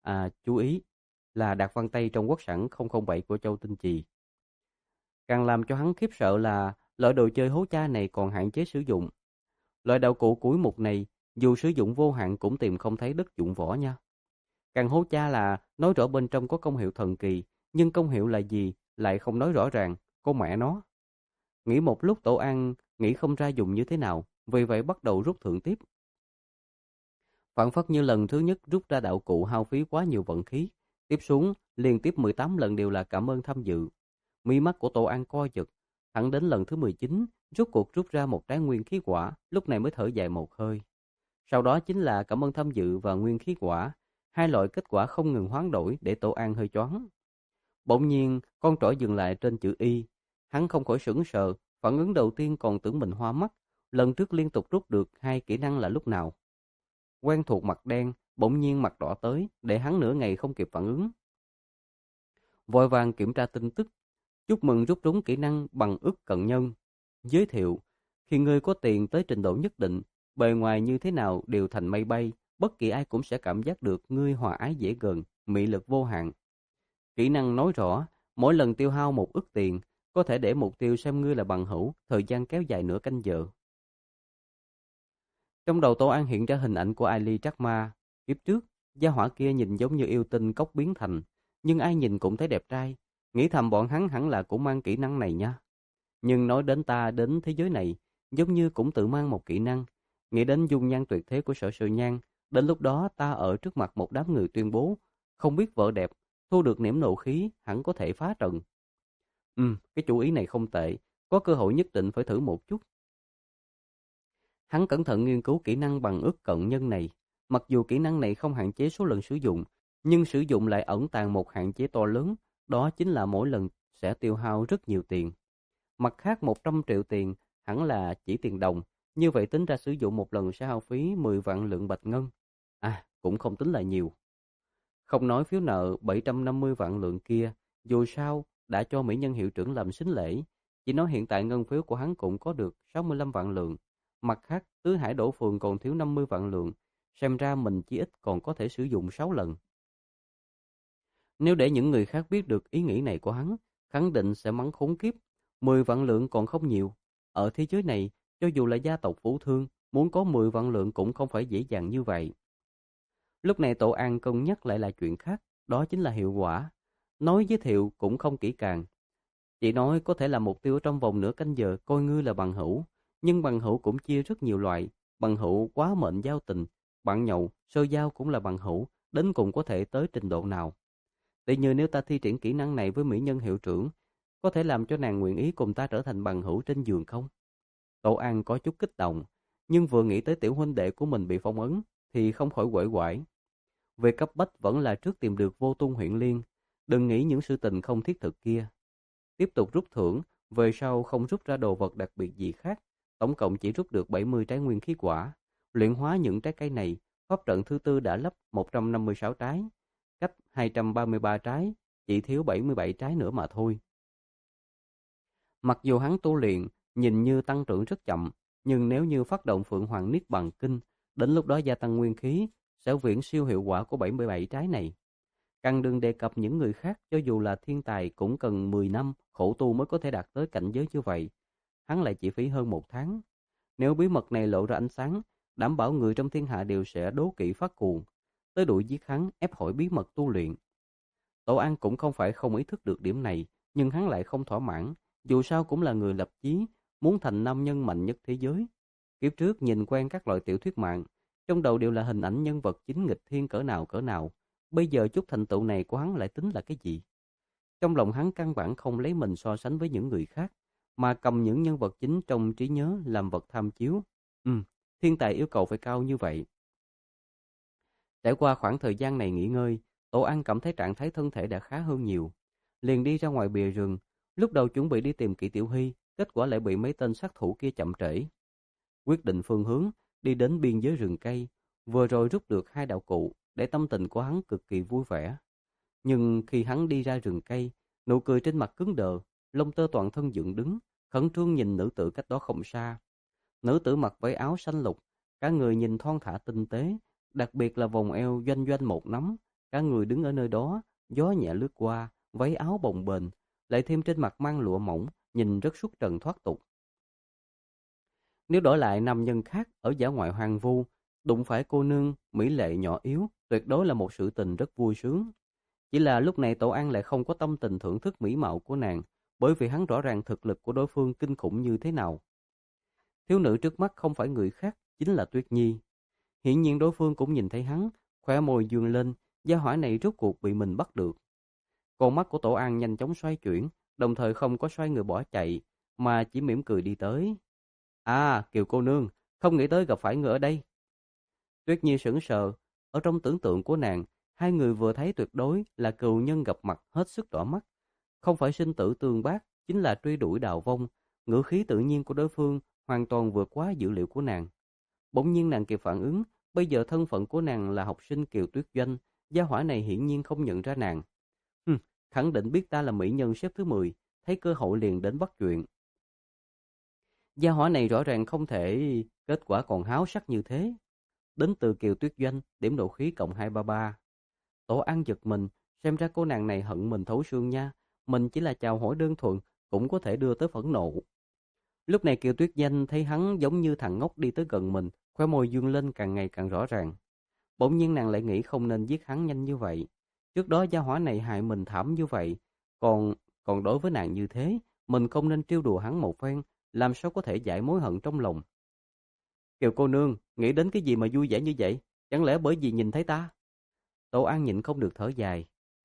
S1: À, chú ý là Đạt Văn Tây trong quốc sản không không bảy của Châu Tinh Trì. Càng làm cho hắn khiếp sợ là loại đồ chơi hố cha này còn hạn chế sử dụng. Loại đạo cụ cuối mục này dù sử dụng vô hạn cũng tìm không thấy đất dụng võ nha. Càng hố cha là nói rõ bên trong có công hiệu thần kỳ, nhưng công hiệu là gì lại không nói rõ ràng, cô mẹ nó. Nghĩ một lúc Tổ An nghĩ không ra dùng như thế nào, vì vậy bắt đầu rút thưởng tiếp. Phản phất như lần thứ nhất rút ra đạo cụ hao phí quá nhiều vận khí, tiếp xuống liên tiếp mười tám lần đều là cảm ơn tham dự. Mi mắt của Tổ An co giật, thẳng đến lần thứ mười chín, rút cuộc rút ra một trái nguyên khí quả, lúc này mới thở dài một hơi. Sau đó chính là cảm ơn tham dự và nguyên khí quả, hai loại kết quả không ngừng hoán đổi để Tổ An hơi choáng. Bỗng nhiên, con trỏ dừng lại trên chữ Y, hắn không khỏi sững sờ, phản ứng đầu tiên còn tưởng mình hoa mắt, lần trước liên tục rút được hai kỹ năng là lúc nào. Quen thuộc mặt đen, bỗng nhiên mặt đỏ tới, để hắn nửa ngày không kịp phản ứng. Vội vàng kiểm tra tin tức, chúc mừng rút trúng kỹ năng bằng ức cận nhân. Giới thiệu, khi ngươi có tiền tới trình độ nhất định, bề ngoài như thế nào đều thành mây bay, bất kỳ ai cũng sẽ cảm giác được ngươi hòa ái dễ gần, mị lực vô hạn. Kỹ năng nói rõ, mỗi lần tiêu hao một ức tiền, có thể để mục tiêu xem ngươi là bằng hữu, thời gian kéo dài nửa canh giờ. Trong đầu Tô An hiện ra hình ảnh của Ali Trắc Ma. Kiếp trước, gia hỏa kia nhìn giống như yêu tinh cốc biến thành, nhưng ai nhìn cũng thấy đẹp trai. Nghĩ thầm bọn hắn hẳn là cũng mang kỹ năng này nha. Nhưng nói đến ta đến thế giới này, giống như cũng tự mang một kỹ năng. Nghĩ đến dung nhan tuyệt thế của Sở Sự Nhan, đến lúc đó ta ở trước mặt một đám người tuyên bố, không biết vợ đẹp, thu được niềm nộ khí, hẳn có thể phá trận. Ừ, cái chủ ý này không tệ, có cơ hội nhất định phải thử một chút. Hắn cẩn thận nghiên cứu kỹ năng bằng ức cận nhân này. Mặc dù kỹ năng này không hạn chế số lần sử dụng, nhưng sử dụng lại ẩn tàng một hạn chế to lớn, đó chính là mỗi lần sẽ tiêu hao rất nhiều tiền. Mặt khác một trăm triệu tiền hẳn là chỉ tiền đồng, như vậy tính ra sử dụng một lần sẽ hao phí mười vạn lượng bạch ngân. À, cũng không tính là nhiều. Không nói phiếu nợ bảy trăm năm mươi vạn lượng kia, dù sao đã cho mỹ nhân hiệu trưởng làm sính lễ, chỉ nói hiện tại ngân phiếu của hắn cũng có được sáu mươi lăm vạn lượng. Mặt khác, Tứ Hải Đổ Phường còn thiếu năm mươi vạn lượng, xem ra mình chỉ ít còn có thể sử dụng sáu lần. Nếu để những người khác biết được ý nghĩ này của hắn, khẳng định sẽ mắng khốn kiếp. mười vạn lượng còn không nhiều. Ở thế giới này, cho dù là gia tộc phú thương, muốn có mười vạn lượng cũng không phải dễ dàng như vậy. Lúc này Tổ An cân nhắc lại là chuyện khác, đó chính là hiệu quả. Nói giới thiệu cũng không kỹ càng. Chỉ nói có thể là mục tiêu trong vòng nửa canh giờ coi ngươi là bằng hữu. Nhưng bằng hữu cũng chia rất nhiều loại. Bằng hữu quá mệnh giao tình, bạn nhậu, sơ giao cũng là bằng hữu, đến cùng có thể tới trình độ nào. Tỷ như nếu ta thi triển kỹ năng này với mỹ nhân hiệu trưởng, có thể làm cho nàng nguyện ý cùng ta trở thành bằng hữu trên giường không? Tổ An có chút kích động, nhưng vừa nghĩ tới tiểu huynh đệ của mình bị phong ấn, thì không khỏi uể oải. Về cấp bách vẫn là trước tìm được Vô Tung Huyện Liên, đừng nghĩ những sự tình không thiết thực kia. Tiếp tục rút thưởng, về sau không rút ra đồ vật đặc biệt gì khác, tổng cộng chỉ rút được bảy mươi trái nguyên khí quả. Luyện hóa những trái cây này, pháp trận thứ tư đã lắp một trăm năm mươi sáu trái, cách hai trăm ba mươi ba trái, chỉ thiếu bảy mươi bảy trái nữa mà thôi. Mặc dù hắn tu luyện, nhìn như tăng trưởng rất chậm, nhưng nếu như phát động Phượng Hoàng Niết Bàn Kinh, đến lúc đó gia tăng nguyên khí, sẽ viễn siêu hiệu quả của bảy mươi bảy trái này. Càng đừng đề cập những người khác, cho dù là thiên tài cũng cần mười năm khổ tu mới có thể đạt tới cảnh giới như vậy. Hắn lại chỉ phí hơn một tháng. Nếu bí mật này lộ ra ánh sáng, đảm bảo người trong thiên hạ đều sẽ đố kỵ phát cuồng, tới đuổi giết hắn, ép hỏi bí mật tu luyện. Tổ An cũng không phải không ý thức được điểm này, nhưng hắn lại không thỏa mãn, dù sao cũng là người lập chí, muốn thành nam nhân mạnh nhất thế giới. Kiếp trước nhìn quen các loại tiểu thuyết mạng, trong đầu đều là hình ảnh nhân vật chính nghịch thiên cỡ nào cỡ nào, bây giờ chút thành tựu này của hắn lại tính là cái gì? Trong lòng hắn căn bản không lấy mình so sánh với những người khác, mà cầm những nhân vật chính trong trí nhớ làm vật tham chiếu. Ừ, thiên tài yêu cầu phải cao như vậy. Trải qua khoảng thời gian này nghỉ ngơi, Tổ An cảm thấy trạng thái thân thể đã khá hơn nhiều. Liền đi ra ngoài bìa rừng, lúc đầu chuẩn bị đi tìm Kỷ Tiểu Hy, kết quả lại bị mấy tên sát thủ kia chậm trễ. Quyết định phương hướng, đi đến biên giới rừng cây, vừa rồi rút được hai đạo cụ, để tâm tình của hắn cực kỳ vui vẻ. Nhưng khi hắn đi ra rừng cây, nụ cười trên mặt cứng đờ, lông tơ toàn thân dựng đứng, khẩn trương nhìn nữ tử cách đó không xa. Nữ tử mặc váy áo xanh lục, cả người nhìn thon thả tinh tế, đặc biệt là vòng eo doanh doanh một nắm, Cả người đứng ở nơi đó, gió nhẹ lướt qua, váy áo bồng bềnh, lại thêm trên mặt mang lụa mỏng, nhìn rất xuất trần thoát tục. Nếu đổi lại nam nhân khác ở dã ngoại hoang vu, đụng phải cô nương mỹ lệ nhỏ yếu, tuyệt đối là một sự tình rất vui sướng. Chỉ là lúc này Tổ An lại không có tâm tình thưởng thức mỹ mạo của nàng, bởi vì hắn rõ ràng thực lực của đối phương kinh khủng như thế nào. Thiếu nữ trước mắt không phải người khác, chính là Tuyết Nhi. Hiển nhiên đối phương cũng nhìn thấy hắn, khóe môi dương lên, gia hỏa này rốt cuộc bị mình bắt được. Con mắt của Tổ An nhanh chóng xoay chuyển, đồng thời không có xoay người bỏ chạy, mà chỉ mỉm cười đi tới. À, Kiều cô nương, không nghĩ tới gặp phải người ở đây. Tuyết Nhi sững sờ, ở trong tưởng tượng của nàng, hai người vừa thấy tuyệt đối là cừu nhân gặp mặt hết sức đỏ mắt. Không phải sinh tử tương bác, chính là truy đuổi đào vong. Ngữ khí tự nhiên của đối phương hoàn toàn vượt quá dữ liệu của nàng. Bỗng nhiên nàng kịp phản ứng, bây giờ thân phận của nàng là học sinh Kiều Tuyết Doanh, gia hỏa này hiển nhiên không nhận ra nàng. Hừm, khẳng định biết ta là mỹ nhân xếp thứ mười, thấy cơ hội liền đến bắt chuyện. Gia hỏa này rõ ràng không thể, kết quả còn háo sắc như thế. Đến từ Kiều Tuyết Doanh, điểm độ khí cộng hai trăm ba mươi ba. Tổ An giật mình, xem ra cô nàng này hận mình thấu xương nha, mình chỉ là chào hỏi đơn thuần, cũng có thể đưa tới phẫn nộ. Lúc này Kiều Tuyết Doanh thấy hắn giống như thằng ngốc đi tới gần mình, khóe môi dương lên càng ngày càng rõ ràng. Bỗng nhiên nàng lại nghĩ không nên giết hắn nhanh như vậy. Trước đó gia hỏa này hại mình thảm như vậy, còn còn đối với nàng như thế, mình không nên trêu đùa hắn một phen, làm sao có thể giải mối hận trong lòng. Kiều cô nương, nghĩ đến cái gì mà vui vẻ như vậy? Chẳng lẽ bởi vì nhìn thấy ta? Tổ An nhịn không được thở dài.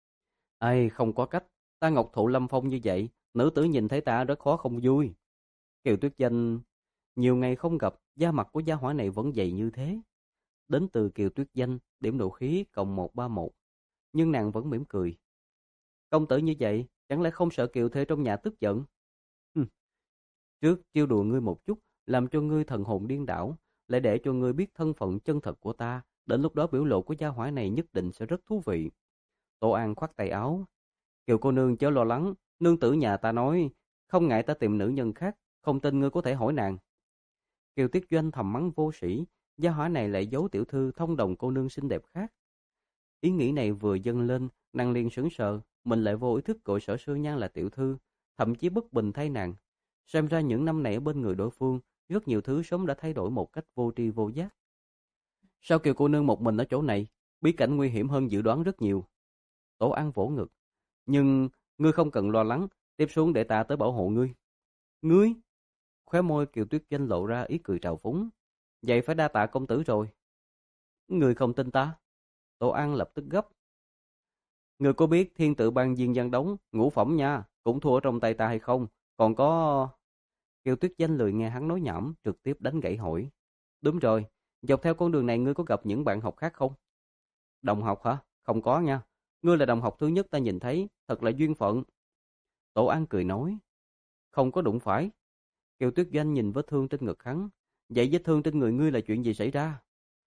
S1: Ây, không có cách, ta ngọc thụ lâm phong như vậy, nữ tử nhìn thấy ta rất khó không vui. Kiều Tuyết Doanh, nhiều ngày không gặp, da mặt của gia hỏa này vẫn dày như thế. Đến từ Kiều Tuyết Doanh, điểm độ khí cộng một trăm ba mươi mốt. Nhưng nàng vẫn mỉm cười. Công tử như vậy, chẳng lẽ không sợ Kiều thê trong nhà tức giận? Hừm. Trước trêu đùa ngươi một chút, làm cho ngươi thần hồn điên đảo, lại để cho ngươi biết thân phận chân thật của ta, đến lúc đó biểu lộ của gia hỏa này nhất định sẽ rất thú vị. Tô An khoát tay áo. Kiều cô nương chớ lo lắng, nương tử nhà ta nói, không ngại ta tìm nữ nhân khác, không tin ngươi có thể hỏi nàng. Kiều Tuyết Doanh thầm mắng vô sĩ, gia hỏa này lại giấu tiểu thư thông đồng cô nương xinh đẹp khác. Ý nghĩ này vừa dâng lên, nàng liền sững sờ, mình lại vô ý thức gọi Sở Sư Nhan là tiểu thư, thậm chí bất bình thay nàng. Xem ra những năm này ở bên người đối phương, rất nhiều thứ sớm đã thay đổi một cách vô tri vô giác. Sao Kiều cô nương một mình ở chỗ này, bí cảnh nguy hiểm hơn dự đoán rất nhiều. Tổ An vỗ ngực. Nhưng, ngươi không cần lo lắng, tiếp xuống để ta tới bảo hộ ngươi. Ngươi? Khóe môi Kiều Tuyết Doanh lộ ra ý cười trào phúng. Vậy phải đa tạ công tử rồi. Ngươi không tin ta? Tổ An lập tức gấp. Ngươi có biết thiên tự ban viên văn đống, ngũ phẩm nha, cũng thua trong tay ta hay không? Còn có... Kiều Tuyết Doanh lười nghe hắn nói nhảm, trực tiếp đánh gãy hỏi. Đúng rồi, dọc theo con đường này ngươi có gặp những bạn học khác không? Đồng học hả? Không có nha. Ngươi là đồng học thứ nhất ta nhìn thấy, thật là duyên phận. Tổ An cười nói. Không có đụng phải. Kiều Tuyết Doanh nhìn vết thương trên ngực hắn. Vậy vết thương trên người ngươi là chuyện gì xảy ra?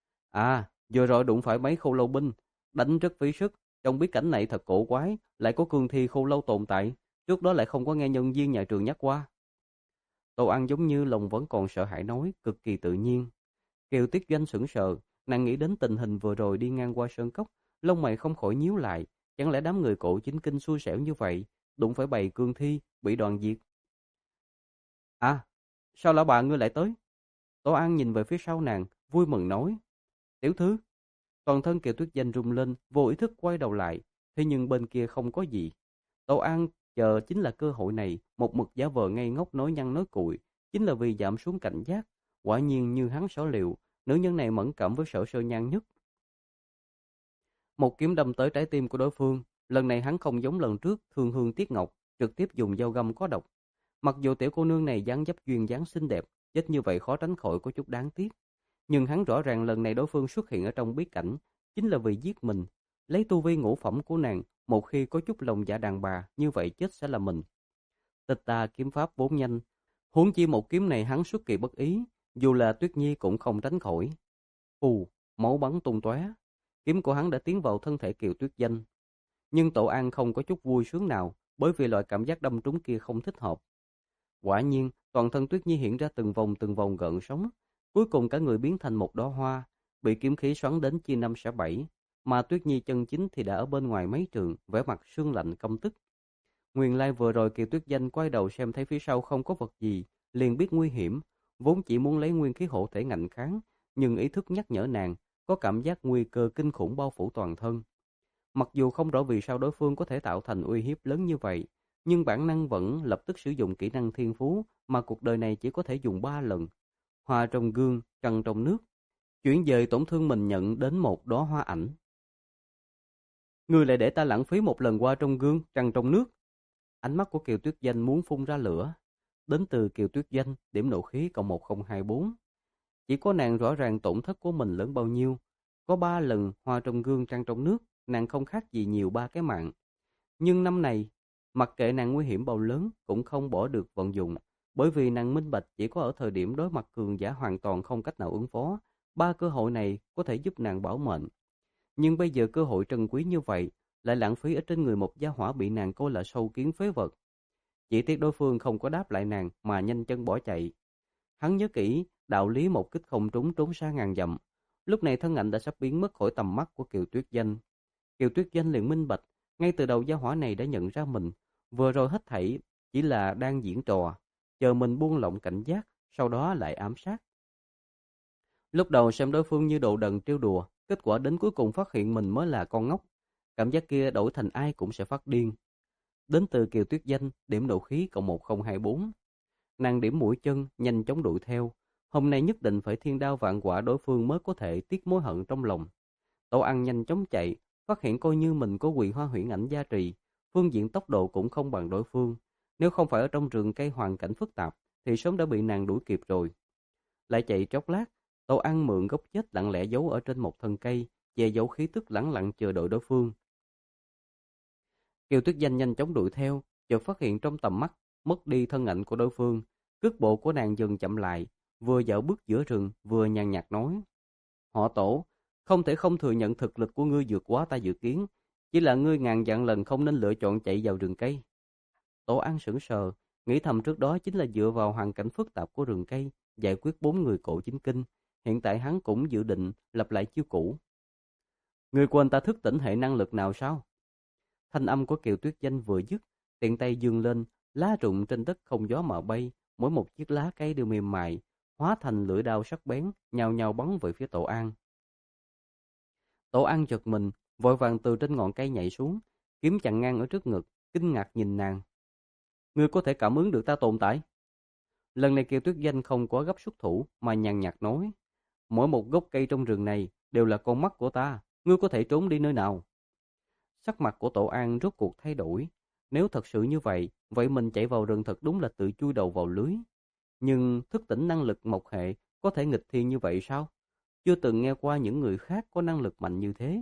S1: À, vừa rồi đụng phải mấy khô lâu binh, đánh rất phí sức. Trong bí cảnh này thật cổ quái, lại có cương thi khô lâu tồn tại. Trước đó lại không có nghe nhân viên nhà trường nhắc qua. Tổ An giống như lòng vẫn còn sợ hãi nói, cực kỳ tự nhiên. Kiều Tuyết Doanh sững sờ, nàng nghĩ đến tình hình vừa rồi đi ngang qua sơn cốc, lông mày không khỏi nhíu lại, chẳng lẽ đám người cổ chính kinh xui xẻo như vậy, đụng phải bầy cương thi, bị đoàn diệt. À, sao lão bà ngươi lại tới? Tổ An nhìn về phía sau nàng, vui mừng nói. Tiểu thư, toàn thân Kiều Tuyết Doanh rung lên, vô ý thức quay đầu lại, thế nhưng bên kia không có gì. Tổ An chờ chính là cơ hội này, một mực giả vờ ngây ngốc nói nhăn nói cuội, chính là vì giảm xuống cảnh giác. Quả nhiên như hắn sở liệu, nữ nhân này mẫn cảm với Sở Sơ Nhan nhất. Một kiếm đâm tới trái tim của đối phương, lần này hắn không giống lần trước thương hương tiếc ngọc, trực tiếp dùng dao găm có độc. Mặc dù tiểu cô nương này dáng dấp duyên dáng xinh đẹp, chết như vậy khó tránh khỏi có chút đáng tiếc, nhưng hắn rõ ràng lần này đối phương xuất hiện ở trong bí cảnh chính là vì giết mình, lấy tu vi ngũ phẩm của nàng, một khi có chút lòng dạ đàn bà, như vậy chết sẽ là mình. Tịch ta kiếm pháp vốn nhanh, huống chi một kiếm này hắn xuất kỳ bất ý, dù là Tuyết Nhi cũng không tránh khỏi. Phù, máu bắn tung tóe, kiếm của hắn đã tiến vào thân thể Kiều Tuyết Doanh. Nhưng Tổ An không có chút vui sướng nào, bởi vì loại cảm giác đâm trúng kia không thích hợp. Quả nhiên, toàn thân Tuyết Nhi hiện ra từng vòng từng vòng gợn sóng, cuối cùng cả người biến thành một đóa hoa, bị kiếm khí xoắn đến chia năm xẻ bảy. mà Tuyết Nhi chân chính thì đã ở bên ngoài mấy trường, vẻ mặt sương lạnh căm tức. Nguyên lai vừa rồi Kiều Tuyết Danh quay đầu xem thấy phía sau không có vật gì, liền biết nguy hiểm, vốn chỉ muốn lấy nguyên khí hộ thể ngạnh kháng, nhưng ý thức nhắc nhở nàng, có cảm giác nguy cơ kinh khủng bao phủ toàn thân. Mặc dù không rõ vì sao đối phương có thể tạo thành uy hiếp lớn như vậy, nhưng bản năng vẫn lập tức sử dụng kỹ năng thiên phú mà cuộc đời này chỉ có thể dùng ba lần. Hoa trong gương, trăng trong nước, chuyển dời tổn thương mình nhận đến một đóa hoa ảnh. Ngươi lại để ta lãng phí một lần hoa trong gương, trăng trong nước. Ánh mắt của Kiều Tuyết Danh muốn phun ra lửa. Đến từ Kiều Tuyết Danh, điểm nộ khí cộng một không hai bốn. Chỉ có nàng rõ ràng tổn thất của mình lớn bao nhiêu. Có ba lần hoa trong gương trăng trong nước, nàng không khác gì nhiều ba cái mạng. Nhưng năm này, mặc kệ nàng nguy hiểm bao lớn cũng không bỏ được vận dụng, bởi vì nàng minh bạch chỉ có ở thời điểm đối mặt cường giả hoàn toàn không cách nào ứng phó, ba cơ hội này có thể giúp nàng bảo mệnh. Nhưng bây giờ cơ hội trân quý như vậy lại lãng phí ở trên người một gia hỏa bị nàng coi là sâu kiến phế vật. Chỉ tiếc đối phương không có đáp lại nàng mà nhanh chân bỏ chạy. Hắn nhớ kỹ đạo lý một kích không trúng trốn xa ngàn dặm. Lúc này thân ảnh đã sắp biến mất khỏi tầm mắt của Kiều Tuyết Danh. Kiều Tuyết Danh liền minh bạch, ngay từ đầu gia hỏa này đã nhận ra mình, vừa rồi hết thảy chỉ là đang diễn trò, chờ mình buông lỏng cảnh giác, sau đó lại ám sát. Lúc đầu xem đối phương như đồ đần trêu đùa, kết quả đến cuối cùng phát hiện mình mới là con ngốc. Cảm giác kia đổi thành ai cũng sẽ phát điên. Đến từ Kiều Tuyết Danh, điểm nộ khí cộng một không hai bốn. Nàng điểm mũi chân, nhanh chóng đuổi theo. Hôm nay nhất định phải thiên đao vạn quả đối phương mới có thể tiết mối hận trong lòng. Tổ ăn nhanh chóng chạy, phát hiện coi như mình có Quỳ Hoa Huyễn Ảnh gia trì, phương diện tốc độ cũng không bằng đối phương. Nếu không phải ở trong rừng cây hoàn cảnh phức tạp, thì sớm đã bị nàng đuổi kịp rồi. Lại chạy chốc lát, Tổ ăn mượn gốc chết lặng lẽ giấu ở trên một thân cây, che giấu khí tức lẳng lặng chờ đợi đối phương. Kiều Tuyết Danh nhanh chóng đuổi theo, chợt phát hiện trong tầm mắt mất đi thân ảnh của đối phương, cước bộ của nàng dần chậm lại, vừa dạo bước giữa rừng, vừa nhàn nhạt nói: "Họ Tổ, không thể không thừa nhận thực lực của ngươi vượt quá ta dự kiến, chỉ là ngươi ngàn vạn lần không nên lựa chọn chạy vào rừng cây." Tổ An sững sờ, nghĩ thầm trước đó chính là dựa vào hoàn cảnh phức tạp của rừng cây giải quyết bốn người cổ chính kinh, hiện tại hắn cũng dự định lặp lại chiêu cũ. "Ngươi quên ta thức tỉnh hệ năng lực nào sao?" Thanh âm của Kiều Tuyết Danh vừa dứt, tiện tay giương lên, lá rụng trên đất không gió mà bay, mỗi một chiếc lá cây đều mềm mại, hóa thành lưỡi đao sắc bén, nhào nhào bắn về phía Tổ An. Tổ An giật mình, vội vàng từ trên ngọn cây nhảy xuống, kiếm chặn ngang ở trước ngực, kinh ngạc nhìn nàng. "Ngươi có thể cảm ứng được ta tồn tại?" Lần này Kiều Tuyết Danh không quá gấp xuất thủ, mà nhàn nhạt nói: "Mỗi một gốc cây trong rừng này đều là con mắt của ta, ngươi có thể trốn đi nơi nào?" Sắc mặt của Tổ An rốt cuộc thay đổi. Nếu thật sự như vậy, vậy mình chạy vào rừng thật đúng là tự chui đầu vào lưới. Nhưng thức tỉnh năng lực mộc hệ có thể nghịch thiên như vậy sao? Chưa từng nghe qua những người khác có năng lực mạnh như thế.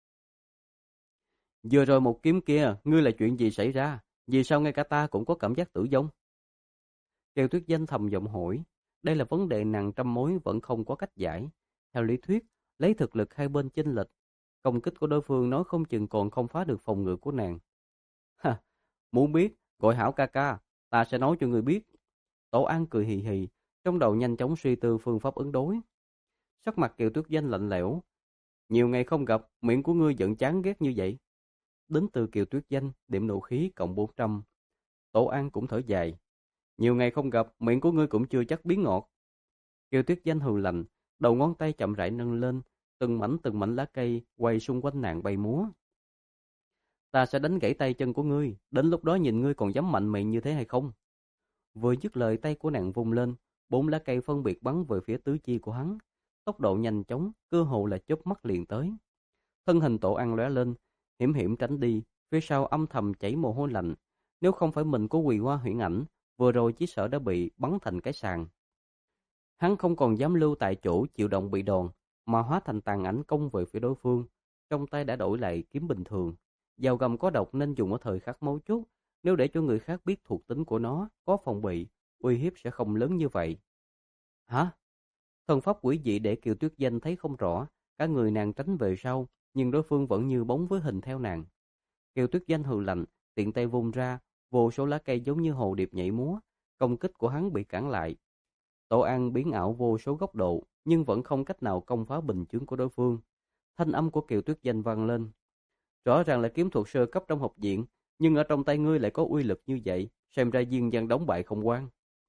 S1: "Vừa rồi một kiếm kia, ngươi là chuyện gì xảy ra? Vì sao ngay cả ta cũng có cảm giác tử vong?" Kiều Tuyết Danh thầm giọng hỏi. Đây là vấn đề nặng trăm mối vẫn không có cách giải. Theo lý thuyết, lấy thực lực hai bên chênh lệch, công kích của đối phương nói không chừng còn không phá được phòng ngự của nàng. "Ha, muốn biết, gọi Hảo ca ca, ta sẽ nói cho người biết." Tổ An cười hì hì, trong đầu nhanh chóng suy tư phương pháp ứng đối. Sắc mặt Kiều Tuyết Danh lạnh lẽo. "Nhiều ngày không gặp, miệng của ngươi giận chán ghét như vậy." Đến từ Kiều Tuyết Danh, điểm nộ khí cộng bốn trăm. Tổ An cũng thở dài. "Nhiều ngày không gặp, miệng của ngươi cũng chưa chắc biến ngọt." Kiều Tuyết Danh hừ lạnh, đầu ngón tay chậm rãi nâng lên, từng mảnh từng mảnh lá cây quay xung quanh nàng bay múa. "Ta sẽ đánh gãy tay chân của ngươi, đến lúc đó nhìn ngươi còn dám mạnh miệng như thế hay không." Vừa dứt lời, tay của nàng vung lên, bốn lá cây phân biệt bắn về phía tứ chi của hắn, tốc độ nhanh chóng, cơ hồ là chớp mắt liền tới. Thân hình Tổ An lóe lên, hiểm hiểm tránh đi, phía sau âm thầm chảy mồ hôi lạnh. Nếu không phải mình có Quỳ Hoa Huyễn Ảnh, vừa rồi chỉ sợ đã bị bắn thành cái sàn. Hắn không còn dám lưu tại chỗ chịu động bị đòn, mà hóa thành tàn ảnh công về phía đối phương. Trong tay đã đổi lại kiếm bình thường. Dao găm có độc nên dùng ở thời khắc mấu chốt. Nếu để cho người khác biết thuộc tính của nó, có phòng bị, uy hiếp sẽ không lớn như vậy. "Hả?" Thần pháp quỷ dị để Kiều Tuyết Danh thấy không rõ, cả người nàng tránh về sau, nhưng đối phương vẫn như bóng với hình theo nàng. Kiều Tuyết Danh hừ lạnh, tiện tay vung ra, vô số lá cây giống như hồ điệp nhảy múa, công kích của hắn bị cản lại. Tổ An biến ảo vô số góc độ, nhưng vẫn không cách nào công phá bình chướng của đối phương. Thanh âm của Kiều Tuyết Danh vang lên. Rõ ràng là kiếm thuật sơ cấp trong học viện, nhưng ở trong tay ngươi lại có uy lực như vậy, xem ra Diên Văn đóng bại không quan.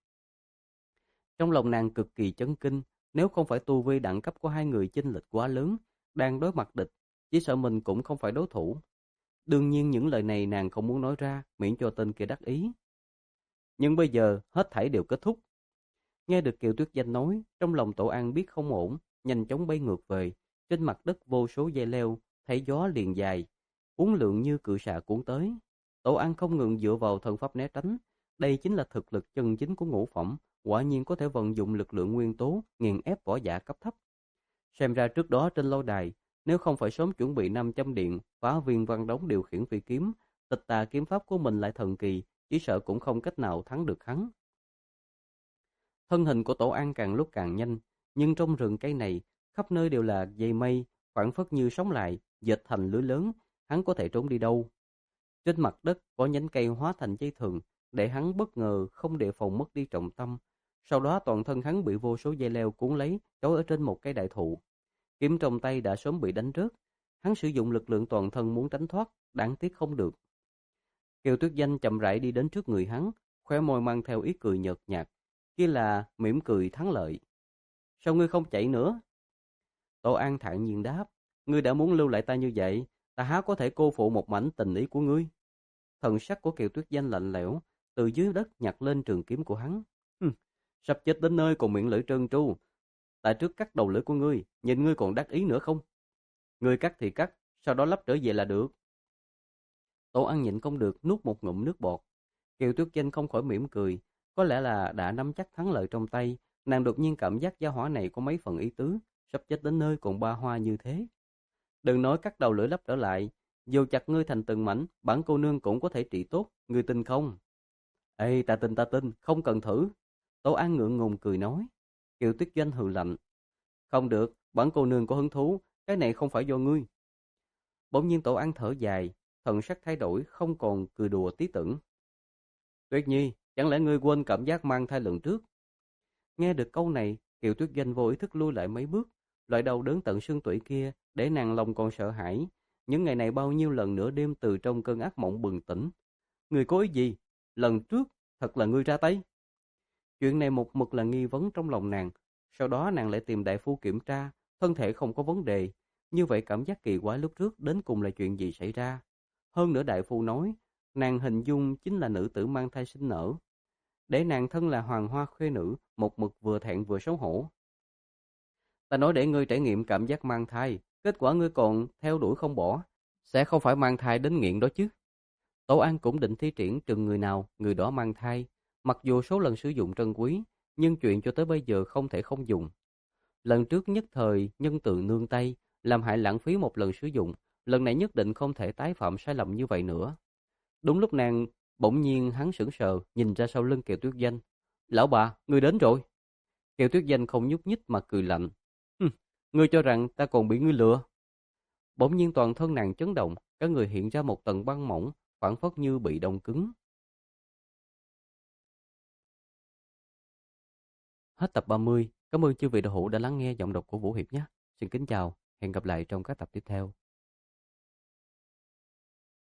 S1: Trong lòng nàng cực kỳ chấn kinh, nếu không phải tu vi đẳng cấp của hai người chênh lệch quá lớn, đang đối mặt địch, chỉ sợ mình cũng không phải đối thủ. Đương nhiên những lời này nàng không muốn nói ra, miễn cho tên kia đắc ý. Nhưng bây giờ hết thảy đều kết thúc. Nghe được Kiều Tuyết Danh nói, trong lòng Tổ An biết không ổn, nhanh chóng bay ngược về. Trên mặt đất vô số dây leo, thấy gió liền dài, uốn lượn như cự xà cuốn tới. Tổ An không ngừng dựa vào thần pháp né tránh. Đây chính là thực lực chân chính của ngũ phẩm, quả nhiên có thể vận dụng lực lượng nguyên tố, nghiền ép võ giả cấp thấp. Xem ra trước đó trên lâu đài, nếu không phải sớm chuẩn bị năm trăm điện, phá viên văn đống điều khiển phi kiếm, tịch tà kiếm pháp của mình lại thần kỳ, chỉ sợ cũng không cách nào thắng được hắn. Thân hình của Tổ An càng lúc càng nhanh, nhưng trong rừng cây này, khắp nơi đều là dây mây, phảng phất như sống lại, dệt thành lưới lớn, hắn có thể trốn đi đâu. Trên mặt đất có nhánh cây hóa thành dây thừng, để hắn bất ngờ không đề phòng mất đi trọng tâm. Sau đó toàn thân hắn bị vô số dây leo cuốn lấy, trói ở trên một cây đại thụ. Kiếm trong tay đã sớm bị đánh rớt. Hắn sử dụng lực lượng toàn thân muốn tránh thoát, đáng tiếc không được. Kiều Tuyết Danh chậm rãi đi đến trước người hắn, khóe môi mang theo ý cười nhợt nhạt, kia là mỉm cười thắng lợi. Sao ngươi không chạy nữa? Tổ An thản nhiên đáp, ngươi đã muốn lưu lại ta như vậy, ta há có thể cô phụ một mảnh tình ý của ngươi. Thần sắc của Kiều Tuyết Danh lạnh lẽo, từ dưới đất nhặt lên trường kiếm của hắn. Hừm, sắp chết đến nơi còn miệng lưỡi trơn tru. Ta trước cắt đầu lưỡi của ngươi, nhìn ngươi còn đắc ý nữa không? Ngươi cắt thì cắt, sau đó lắp trở về là được. Tổ An nhịn không được nuốt một ngụm nước bọt. Kiều Tuyết Danh không khỏi mỉm cười, có lẽ là đã nắm chắc thắng lợi trong tay, nàng đột nhiên cảm giác gia hỏa này có mấy phần ý tứ, sắp chết đến nơi còn ba hoa như thế. Đừng nói cắt đầu lưỡi lắp trở lại, dù chặt ngươi thành từng mảnh, bản cô nương cũng có thể trị tốt, ngươi tin không? Ê, ta tin ta tin, không cần thử. Tổ An ngượng ngùng cười nói. Kiều Tuyết Doanh hừ lạnh. Không được, bản cô nương có hứng thú, cái này không phải do ngươi. Bỗng nhiên Tổ An thở dài, thần sắc thay đổi, không còn cười đùa tí tưởng. Tuyết Nhi, chẳng lẽ ngươi quên cảm giác mang thai lần trước? Nghe được câu này, Kiều Tuyết Doanh vô ý thức lui lại mấy bước, loại đau đớn tận xương tủy kia, để nàng lòng còn sợ hãi. Những ngày này bao nhiêu lần nửa đêm từ trong cơn ác mộng bừng tỉnh. Ngươi có ý gì? Lần trước, thật là ngươi ra tay. Chuyện này một mực là nghi vấn trong lòng nàng. Sau đó nàng lại tìm đại phu kiểm tra, thân thể không có vấn đề. Như vậy cảm giác kỳ quái lúc trước đến cùng là chuyện gì xảy ra? Hơn nữa đại phu nói, nàng hình dung chính là nữ tử mang thai sinh nở. Để nàng thân là hoàng hoa khuê nữ, một mực vừa thẹn vừa xấu hổ. Ta nói để ngươi trải nghiệm cảm giác mang thai, kết quả ngươi còn theo đuổi không bỏ. Sẽ không phải mang thai đến nghiện đó chứ. Tổ An cũng định thi triển trừng người nào, người đó mang thai. Mặc dù số lần sử dụng trân quý, nhưng chuyện cho tới bây giờ không thể không dùng. Lần trước nhất thời nhân từ nương tay, làm hại lãng phí một lần sử dụng. Lần này nhất định không thể tái phạm sai lầm như vậy nữa. Đúng lúc nàng, bỗng nhiên hắn sững sờ, nhìn ra sau lưng Kiều Tuyết Danh. Lão bà, ngươi đến rồi. Kiều Tuyết Danh không nhúc nhích mà cười lạnh. Hừm, ngươi cho rằng ta còn bị ngươi lừa. Bỗng nhiên toàn thân nàng chấn động, cả người hiện ra một tầng băng mỏng, phảng phất như bị đông cứng. Hết tập ba mươi. Cảm ơn chư vị đạo hữu đã lắng nghe giọng đọc của Vũ Hiệp nhé. Xin kính chào, hẹn gặp lại trong các tập tiếp theo.